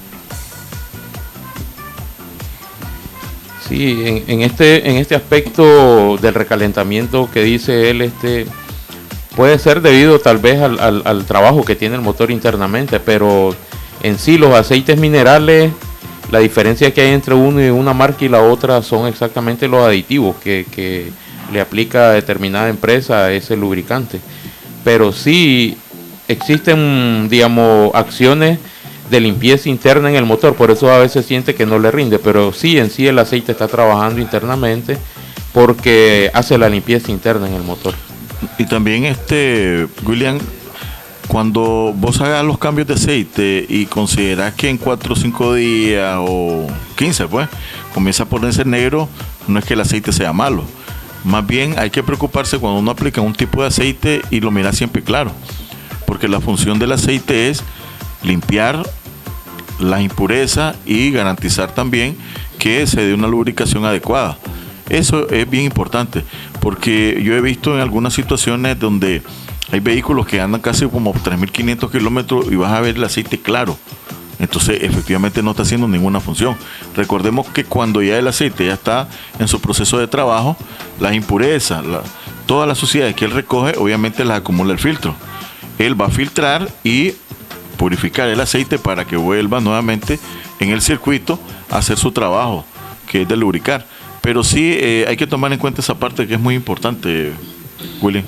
Sí, en, en este en este aspecto del recalentamiento que dice él, este puede ser debido tal vez al, al, al trabajo que tiene el motor internamente, pero en sí los aceites minerales, la diferencia que hay entre uno y una marca y la otra son exactamente los aditivos que, que le aplica a determinada empresa a ese lubricante. Pero sí existen, digamos, acciones de limpieza interna en el motor, por eso a veces siente que no le rinde, pero sí, en sí el aceite está trabajando internamente porque hace la limpieza interna en el motor. Y también, este William, cuando vos hagas los cambios de aceite y considerás que en cuatro o cinco días o quince, pues, comienza a ponerse negro, no es que el aceite sea malo. Más bien hay que preocuparse cuando uno aplica un tipo de aceite y lo mira siempre claro, porque la función del aceite es limpiar las impurezas y garantizar también que se dé una lubricación adecuada. Eso es bien importante, porque yo he visto en algunas situaciones donde hay vehículos que andan casi como tres mil quinientos kilómetros y vas a ver el aceite claro. Entonces, efectivamente no está haciendo ninguna función. Recordemos que cuando ya el aceite ya está en su proceso de trabajo, las impurezas, la, todas las suciedades que él recoge, obviamente las acumula el filtro. Él va a filtrar y purificar el aceite para que vuelva nuevamente en el circuito a hacer su trabajo, que es de lubricar. Pero sí eh, hay que tomar en cuenta esa parte que es muy importante, William.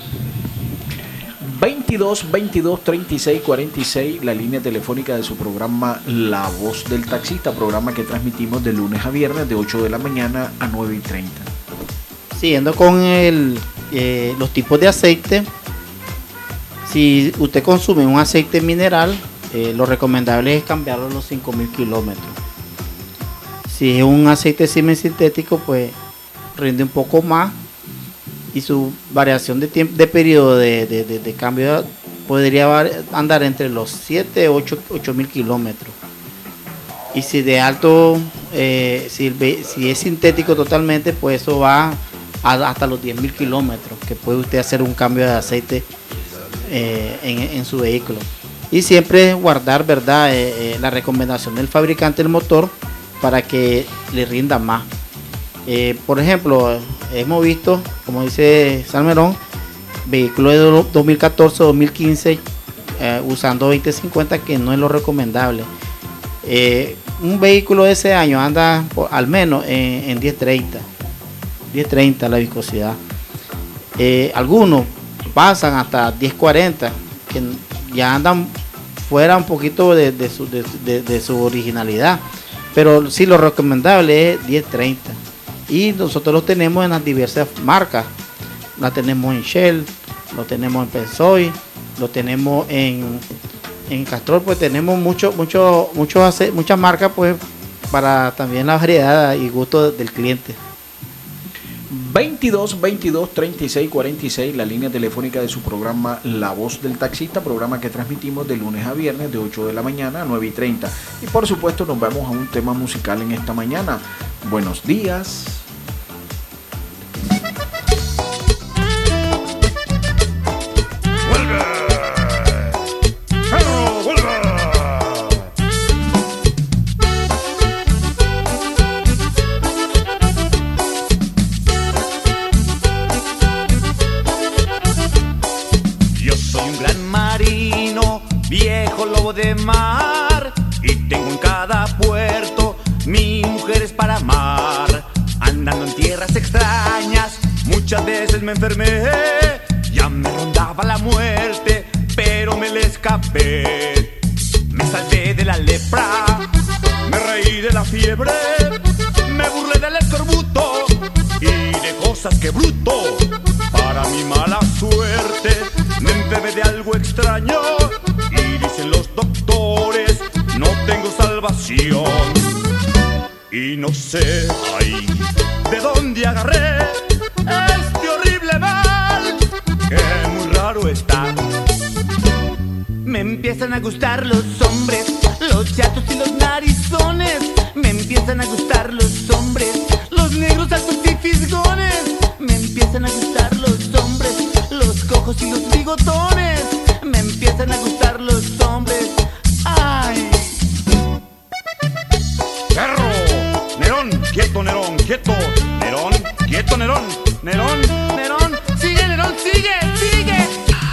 veintidós, veintidós, treinta y seis, cuarenta y seis, la línea telefónica de su programa La Voz del Taxista, programa que transmitimos de lunes a viernes de ocho de la mañana a nueve y treinta. Siguiendo con el, eh, los tipos de aceite, si usted consume un aceite mineral, eh, lo recomendable es cambiarlo a los cinco mil kilómetros. Si es un aceite semisintético, pues rinde un poco más y su variación de tiempo, de periodo de, de, de, de cambio podría andar entre los siete o ocho mil kilómetros. Y si de alto, eh, si, el, si es sintético totalmente, pues eso va a, hasta los diez mil kilómetros, que puede usted hacer un cambio de aceite eh, en, en su vehículo. Y siempre guardar, ¿verdad?, eh, eh, la recomendación del fabricante del motor para que le rinda más. Eh, por ejemplo, hemos visto, como dice Salmerón, vehículos de dos mil catorce o dos mil quince eh, usando veinte cincuenta, que no es lo recomendable. Eh, un vehículo de ese año anda por, al menos en, en diez treinta la viscosidad. Eh, algunos pasan hasta diez cuarenta, que ya andan fuera un poquito de, de, su, de, de, de su originalidad, pero sí lo recomendable es diez treinta. Y nosotros lo tenemos en las diversas marcas. La tenemos en Shell, lo tenemos en Pensoy, lo tenemos en, en Castrol, pues tenemos mucho, mucho, mucho, muchas marcas, pues para también la variedad y gusto del cliente. veintidós veintidós treinta y seis cuarenta y seis, la línea telefónica de su programa La Voz del Taxista, programa que transmitimos de lunes a viernes de ocho de la mañana a nueve y treinta. Y por supuesto nos vamos a un tema musical en esta mañana. Buenos días. De mar y tengo en cada puerto mil mujeres para amar, andando en tierras extrañas muchas veces me enfermé, ya me rondaba la muerte pero me le escapé, me salvé de la lepra, me reí de la fiebre, me burlé del escorbuto y de cosas que bruto, para mi mala suerte me enfermé de algo extraño. Dicen los doctores, no tengo salvación. Y no sé, ay, de dónde agarré este horrible mal, que muy raro está. Me empiezan a gustar los hombres, los chatos y los narizones. Me empiezan a gustar los hombres, los negros altos y fisgones. Me empiezan a gustar los hombres, los cojos y los bigotones. Me empiezan a gustar los hombres. ¡Ay! ¡Perro! Nerón, quieto, Nerón, quieto. Nerón, quieto, Nerón. Nerón, Nerón. Sigue, Nerón, sigue, sigue.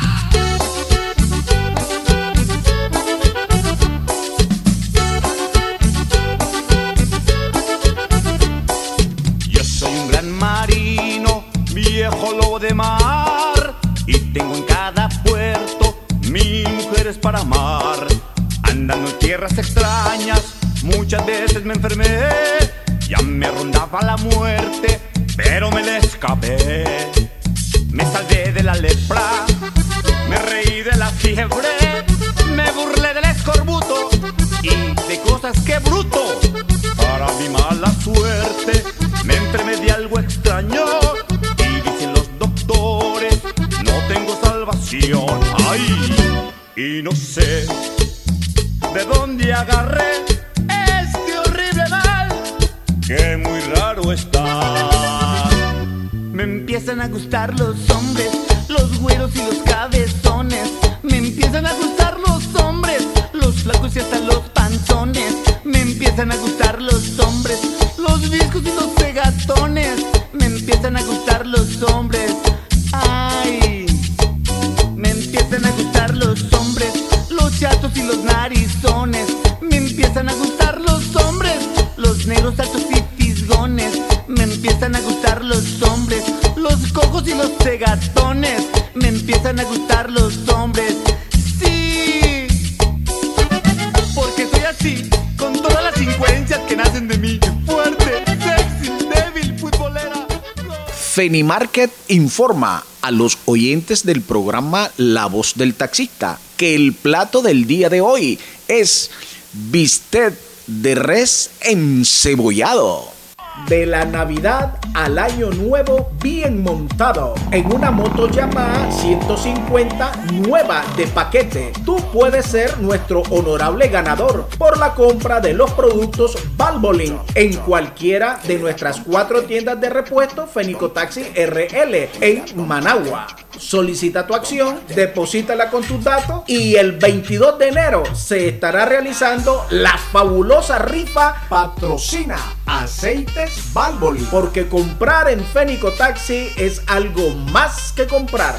Yo soy un gran marino, viejo lobo de mar, y tengo en cada puerto mil mujeres para amar, andando en tierras extrañas, muchas veces me enfermé, ya me rondaba la muerte, pero me le escapé, me salvé de la lepra, me reí de la fiebre, me burlé del escorbuto y de cosas que bruto, para mi mala suerte me enfermé de algo extraño, y dicen los doctores, no tengo salvación. Ay, y no sé de dónde agarré este horrible mal, que muy raro está. Me empiezan a gustar los hombres, los güeros y los cabezones. Me empiezan a gustar los hombres, los flacos y hasta los panzones. Me empiezan a gustar los hombres, los viscos y los pegatones. Me empiezan a gustar los hombres. Ay, me empiezan a gustar los hombres, los chatos y los narizones. Me empiezan a gustar los hombres, los negros altos y fisgones. Me empiezan a gustar los hombres, los cojos y los cegatones. Me empiezan a gustar los hombres. Sí, porque soy así, con todas las incoherencias que nacen de mí. Fuerte, sexy, débil, futbolera. Fenimarket informa a los oyentes del programa La Voz del Taxista que el plato del día de hoy es bistec de res encebollado. De la Navidad al Año Nuevo bien montado en una moto Yamaha ciento cincuenta nueva de paquete. Tú puedes ser nuestro honorable ganador por la compra de los productos Valvoline en cualquiera de nuestras cuatro tiendas de repuesto Fenico Taxi R L en Managua. Solicita tu acción, deposítala con tus datos y el veintidós de enero se estará realizando la fabulosa rifa Patrocina Aceites Valvoline, porque comprar en Fenico Taxi es algo más que comprar.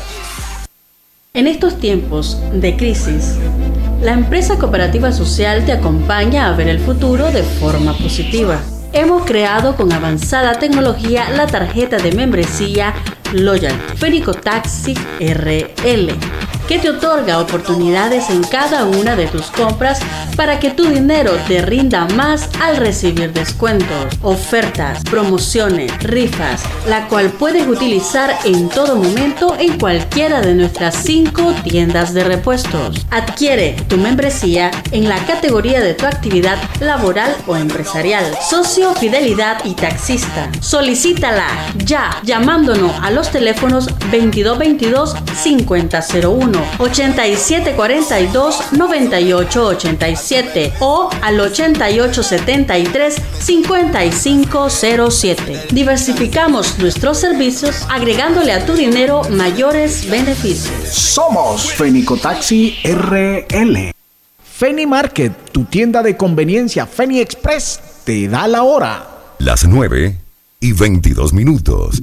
En estos tiempos de crisis, la empresa cooperativa social te acompaña a ver el futuro de forma positiva. Hemos creado con avanzada tecnología la tarjeta de membresía Loyal Fenico Taxi R L, que te otorga oportunidades en cada una de tus compras para que tu dinero te rinda más al recibir descuentos, ofertas, promociones, rifas, la cual puedes utilizar en todo momento en cualquiera de nuestras cinco tiendas de repuestos. Adquiere tu membresía en la categoría de tu actividad laboral o empresarial, socio, fidelidad y taxista. Solicítala ya llamándonos a los teléfonos veintidós veintidós cincuenta cero uno, ochenta y siete cuarenta y dos noventa y ocho ochenta y siete o al ochenta y ocho setenta y tres cincuenta y cinco cero siete. Diversificamos nuestros servicios agregándole a tu dinero mayores beneficios. Somos Fenicotaxi R L. Feni Market, tu tienda de conveniencia Feni Express, te da la hora. Las nueve y veintidós minutos.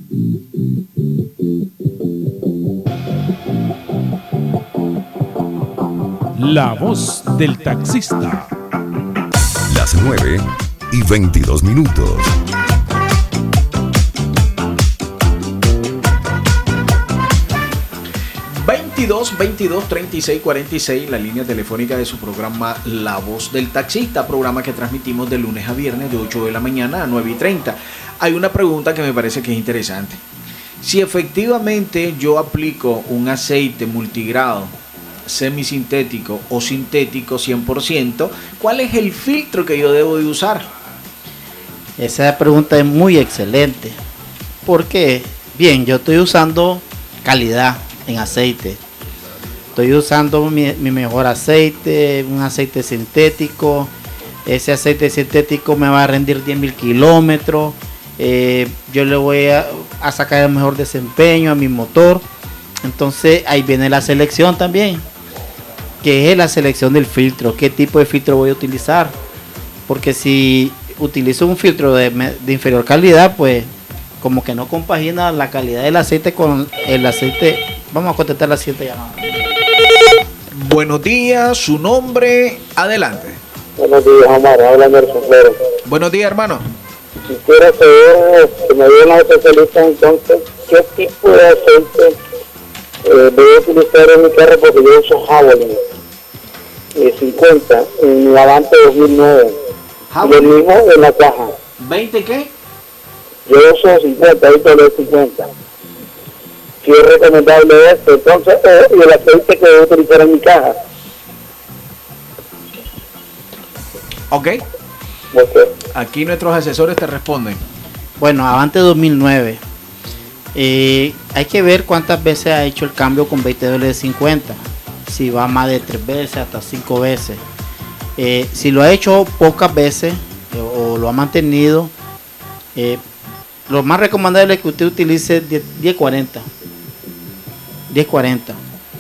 La voz del taxista. Las nueve y veintidós minutos. veintidós veintidós treinta y seis cuarenta y seis, la línea telefónica de su programa La Voz del Taxista, programa que transmitimos de lunes a viernes de ocho de la mañana a nueve y treinta. Hay una pregunta que me parece que es interesante. Si efectivamente yo aplico un aceite multigrado, semisintético o sintético cien por ciento, ¿cuál es el filtro que yo debo de usar? Esa pregunta es muy excelente, porque, bien, yo estoy usando calidad en aceite. Estoy usando mi, mi mejor aceite, un aceite sintético. Ese aceite sintético me va a rendir diez mil kilómetros. Eh, yo le voy a, a sacar el mejor desempeño a mi motor. Entonces ahí viene la selección también, que es la selección del filtro. ¿Qué tipo de filtro voy a utilizar? Porque si utilizo un filtro de, de inferior calidad, pues como que no compagina la calidad del aceite con el aceite. Vamos a contestar la siguiente llamada. Buenos días, su nombre, adelante. Buenos días, Omar, habla Nelson Flores. Buenos días, hermano. Quisiera saber, que me digan los especialistas entonces, qué tipo de aceite eh, voy a utilizar en mi carro, porque yo uso Javelin eh, cincuenta en mi Avante dos mil nueve. Y el mismo en la caja. ¿veinte qué? Yo uso cincuenta, ahorita lo cincuenta. Si es recomendable esto, entonces, eh, y el aceite que voy a utilizar en mi caja. Ok. Okay. Aquí nuestros asesores te responden. Bueno, Avante dos mil nueve. Eh, hay que ver cuántas veces ha hecho el cambio con veinte doble de cincuenta. Si va más de tres veces, hasta cinco veces. Eh, si lo ha hecho pocas veces eh, o lo ha mantenido, eh, lo más recomendable es que usted utilice diez cuarenta. diez cuarenta.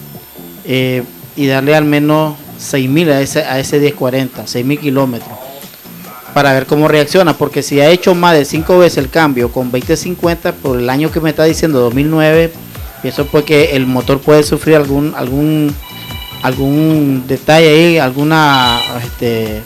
Eh, y darle al menos seis mil a ese, a ese diez cuarenta, seis mil kilómetros, para ver cómo reacciona, porque si ha hecho más de cinco veces el cambio con veinte cincuenta por el año que me está diciendo dos mil nueve, pienso porque el motor puede sufrir algún algún algún detalle ahí, alguna este,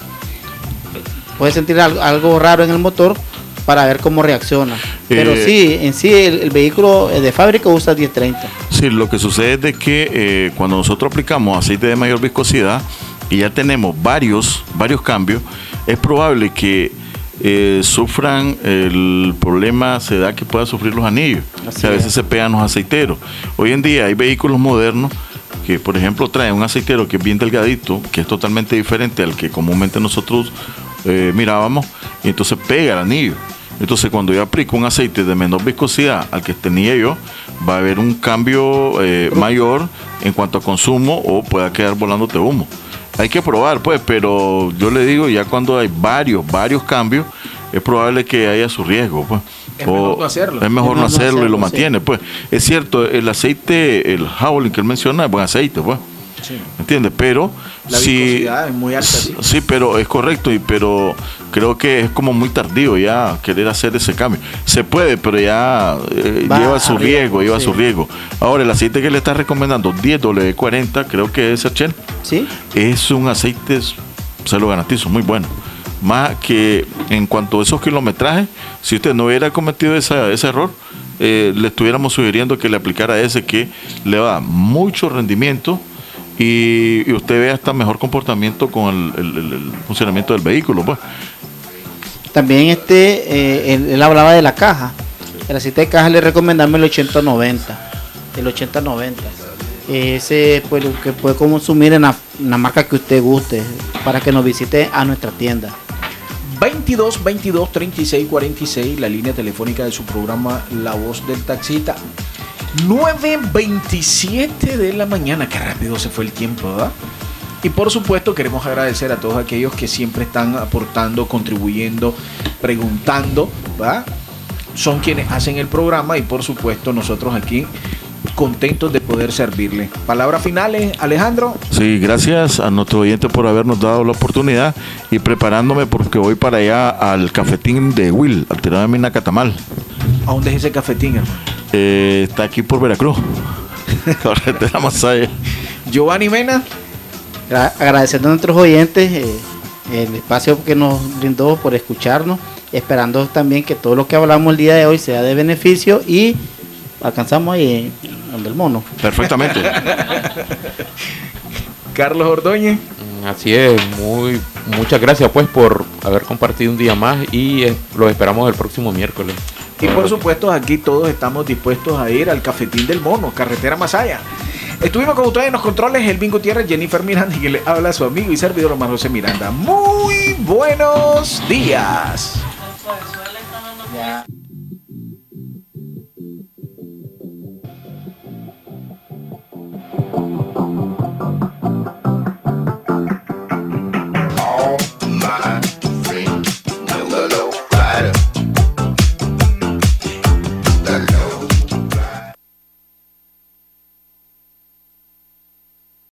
puede sentir algo, algo raro en el motor, para ver cómo reacciona. Pero eh, sí, en sí el, el vehículo de fábrica usa diez treinta. Sí, lo que sucede es de que eh, cuando nosotros aplicamos aceite de mayor viscosidad y ya tenemos varios, varios cambios, es probable que eh, sufran el problema, se da que pueda sufrir los anillos. O sea, a veces es. se pegan los aceiteros. Hoy en día hay vehículos modernos que, por ejemplo, traen un aceitero que es bien delgadito, que es totalmente diferente al que comúnmente nosotros eh, mirábamos, y entonces pega el anillo. Entonces, cuando yo aplico un aceite de menor viscosidad al que tenía yo, va a haber un cambio eh, mayor en cuanto a consumo, o pueda quedar volándote humo. Hay que probar, pues, pero yo le digo, ya cuando hay varios, varios cambios, es probable que haya su riesgo, pues. Es o mejor no hacerlo. Es mejor no hacerlo, hacerlo y lo sí. mantiene, pues. Es cierto, el aceite, el Javelin que él menciona, es buen aceite, pues. Sí. ¿Entiendes? Pero la sí, viscosidad es muy alta. Sí. sí, pero es correcto, y pero creo que es como muy tardío ya querer hacer ese cambio. Se puede, pero ya eh, lleva su arriba, riesgo, lleva sí. su riesgo. Ahora, el aceite que le está recomendando, diez W cuarenta, creo que es Shell. Sí. Es un aceite, se lo garantizo, muy bueno. Más que en cuanto a esos kilometrajes, si usted no hubiera cometido esa, ese error, eh, le estuviéramos sugiriendo que le aplicara ese, que le va a dar mucho rendimiento y, y usted ve hasta mejor comportamiento con el, el, el, el funcionamiento del vehículo, pues. También este, eh, él, él hablaba de la caja. El aceite de caja le recomendamos el ochenta noventa. El ochenta noventa. Ese pues lo que puede consumir en la, en la marca que usted guste, para que nos visite a nuestra tienda. veintidós veintidós treinta y seis cuarenta y seis, la línea telefónica de su programa La Voz del Taxista. nueve veintisiete de la mañana, qué rápido se fue el tiempo, ¿verdad? Y por supuesto queremos agradecer a todos aquellos que siempre están aportando, contribuyendo, preguntando, ¿verdad? Son quienes hacen el programa y por supuesto nosotros aquí contentos de poder servirle. Palabras finales, Alejandro. Sí, gracias a nuestro oyente por habernos dado la oportunidad y preparándome porque voy para allá al cafetín de Will, al tirado de Mina Catamal. ¿A dónde es ese cafetín, hermano? Eh, está aquí por Veracruz. Carretera Masaya. Giovanni Mena. Agradeciendo a nuestros oyentes eh, el espacio que nos brindó por escucharnos, esperando también que todo lo que hablamos el día de hoy sea de beneficio y alcanzamos ahí donde el mono. Perfectamente. Carlos Ordóñez. Así es, muy muchas gracias pues por haber compartido un día más y eh, los esperamos el próximo miércoles. Y por supuesto aquí todos estamos dispuestos a ir al cafetín del mono, Carretera Masaya. Estuvimos con ustedes en los controles, Elvin Gutiérrez, Jennifer Miranda, y que le habla su amigo y servidor Omar José Miranda. Muy buenos días. Ya.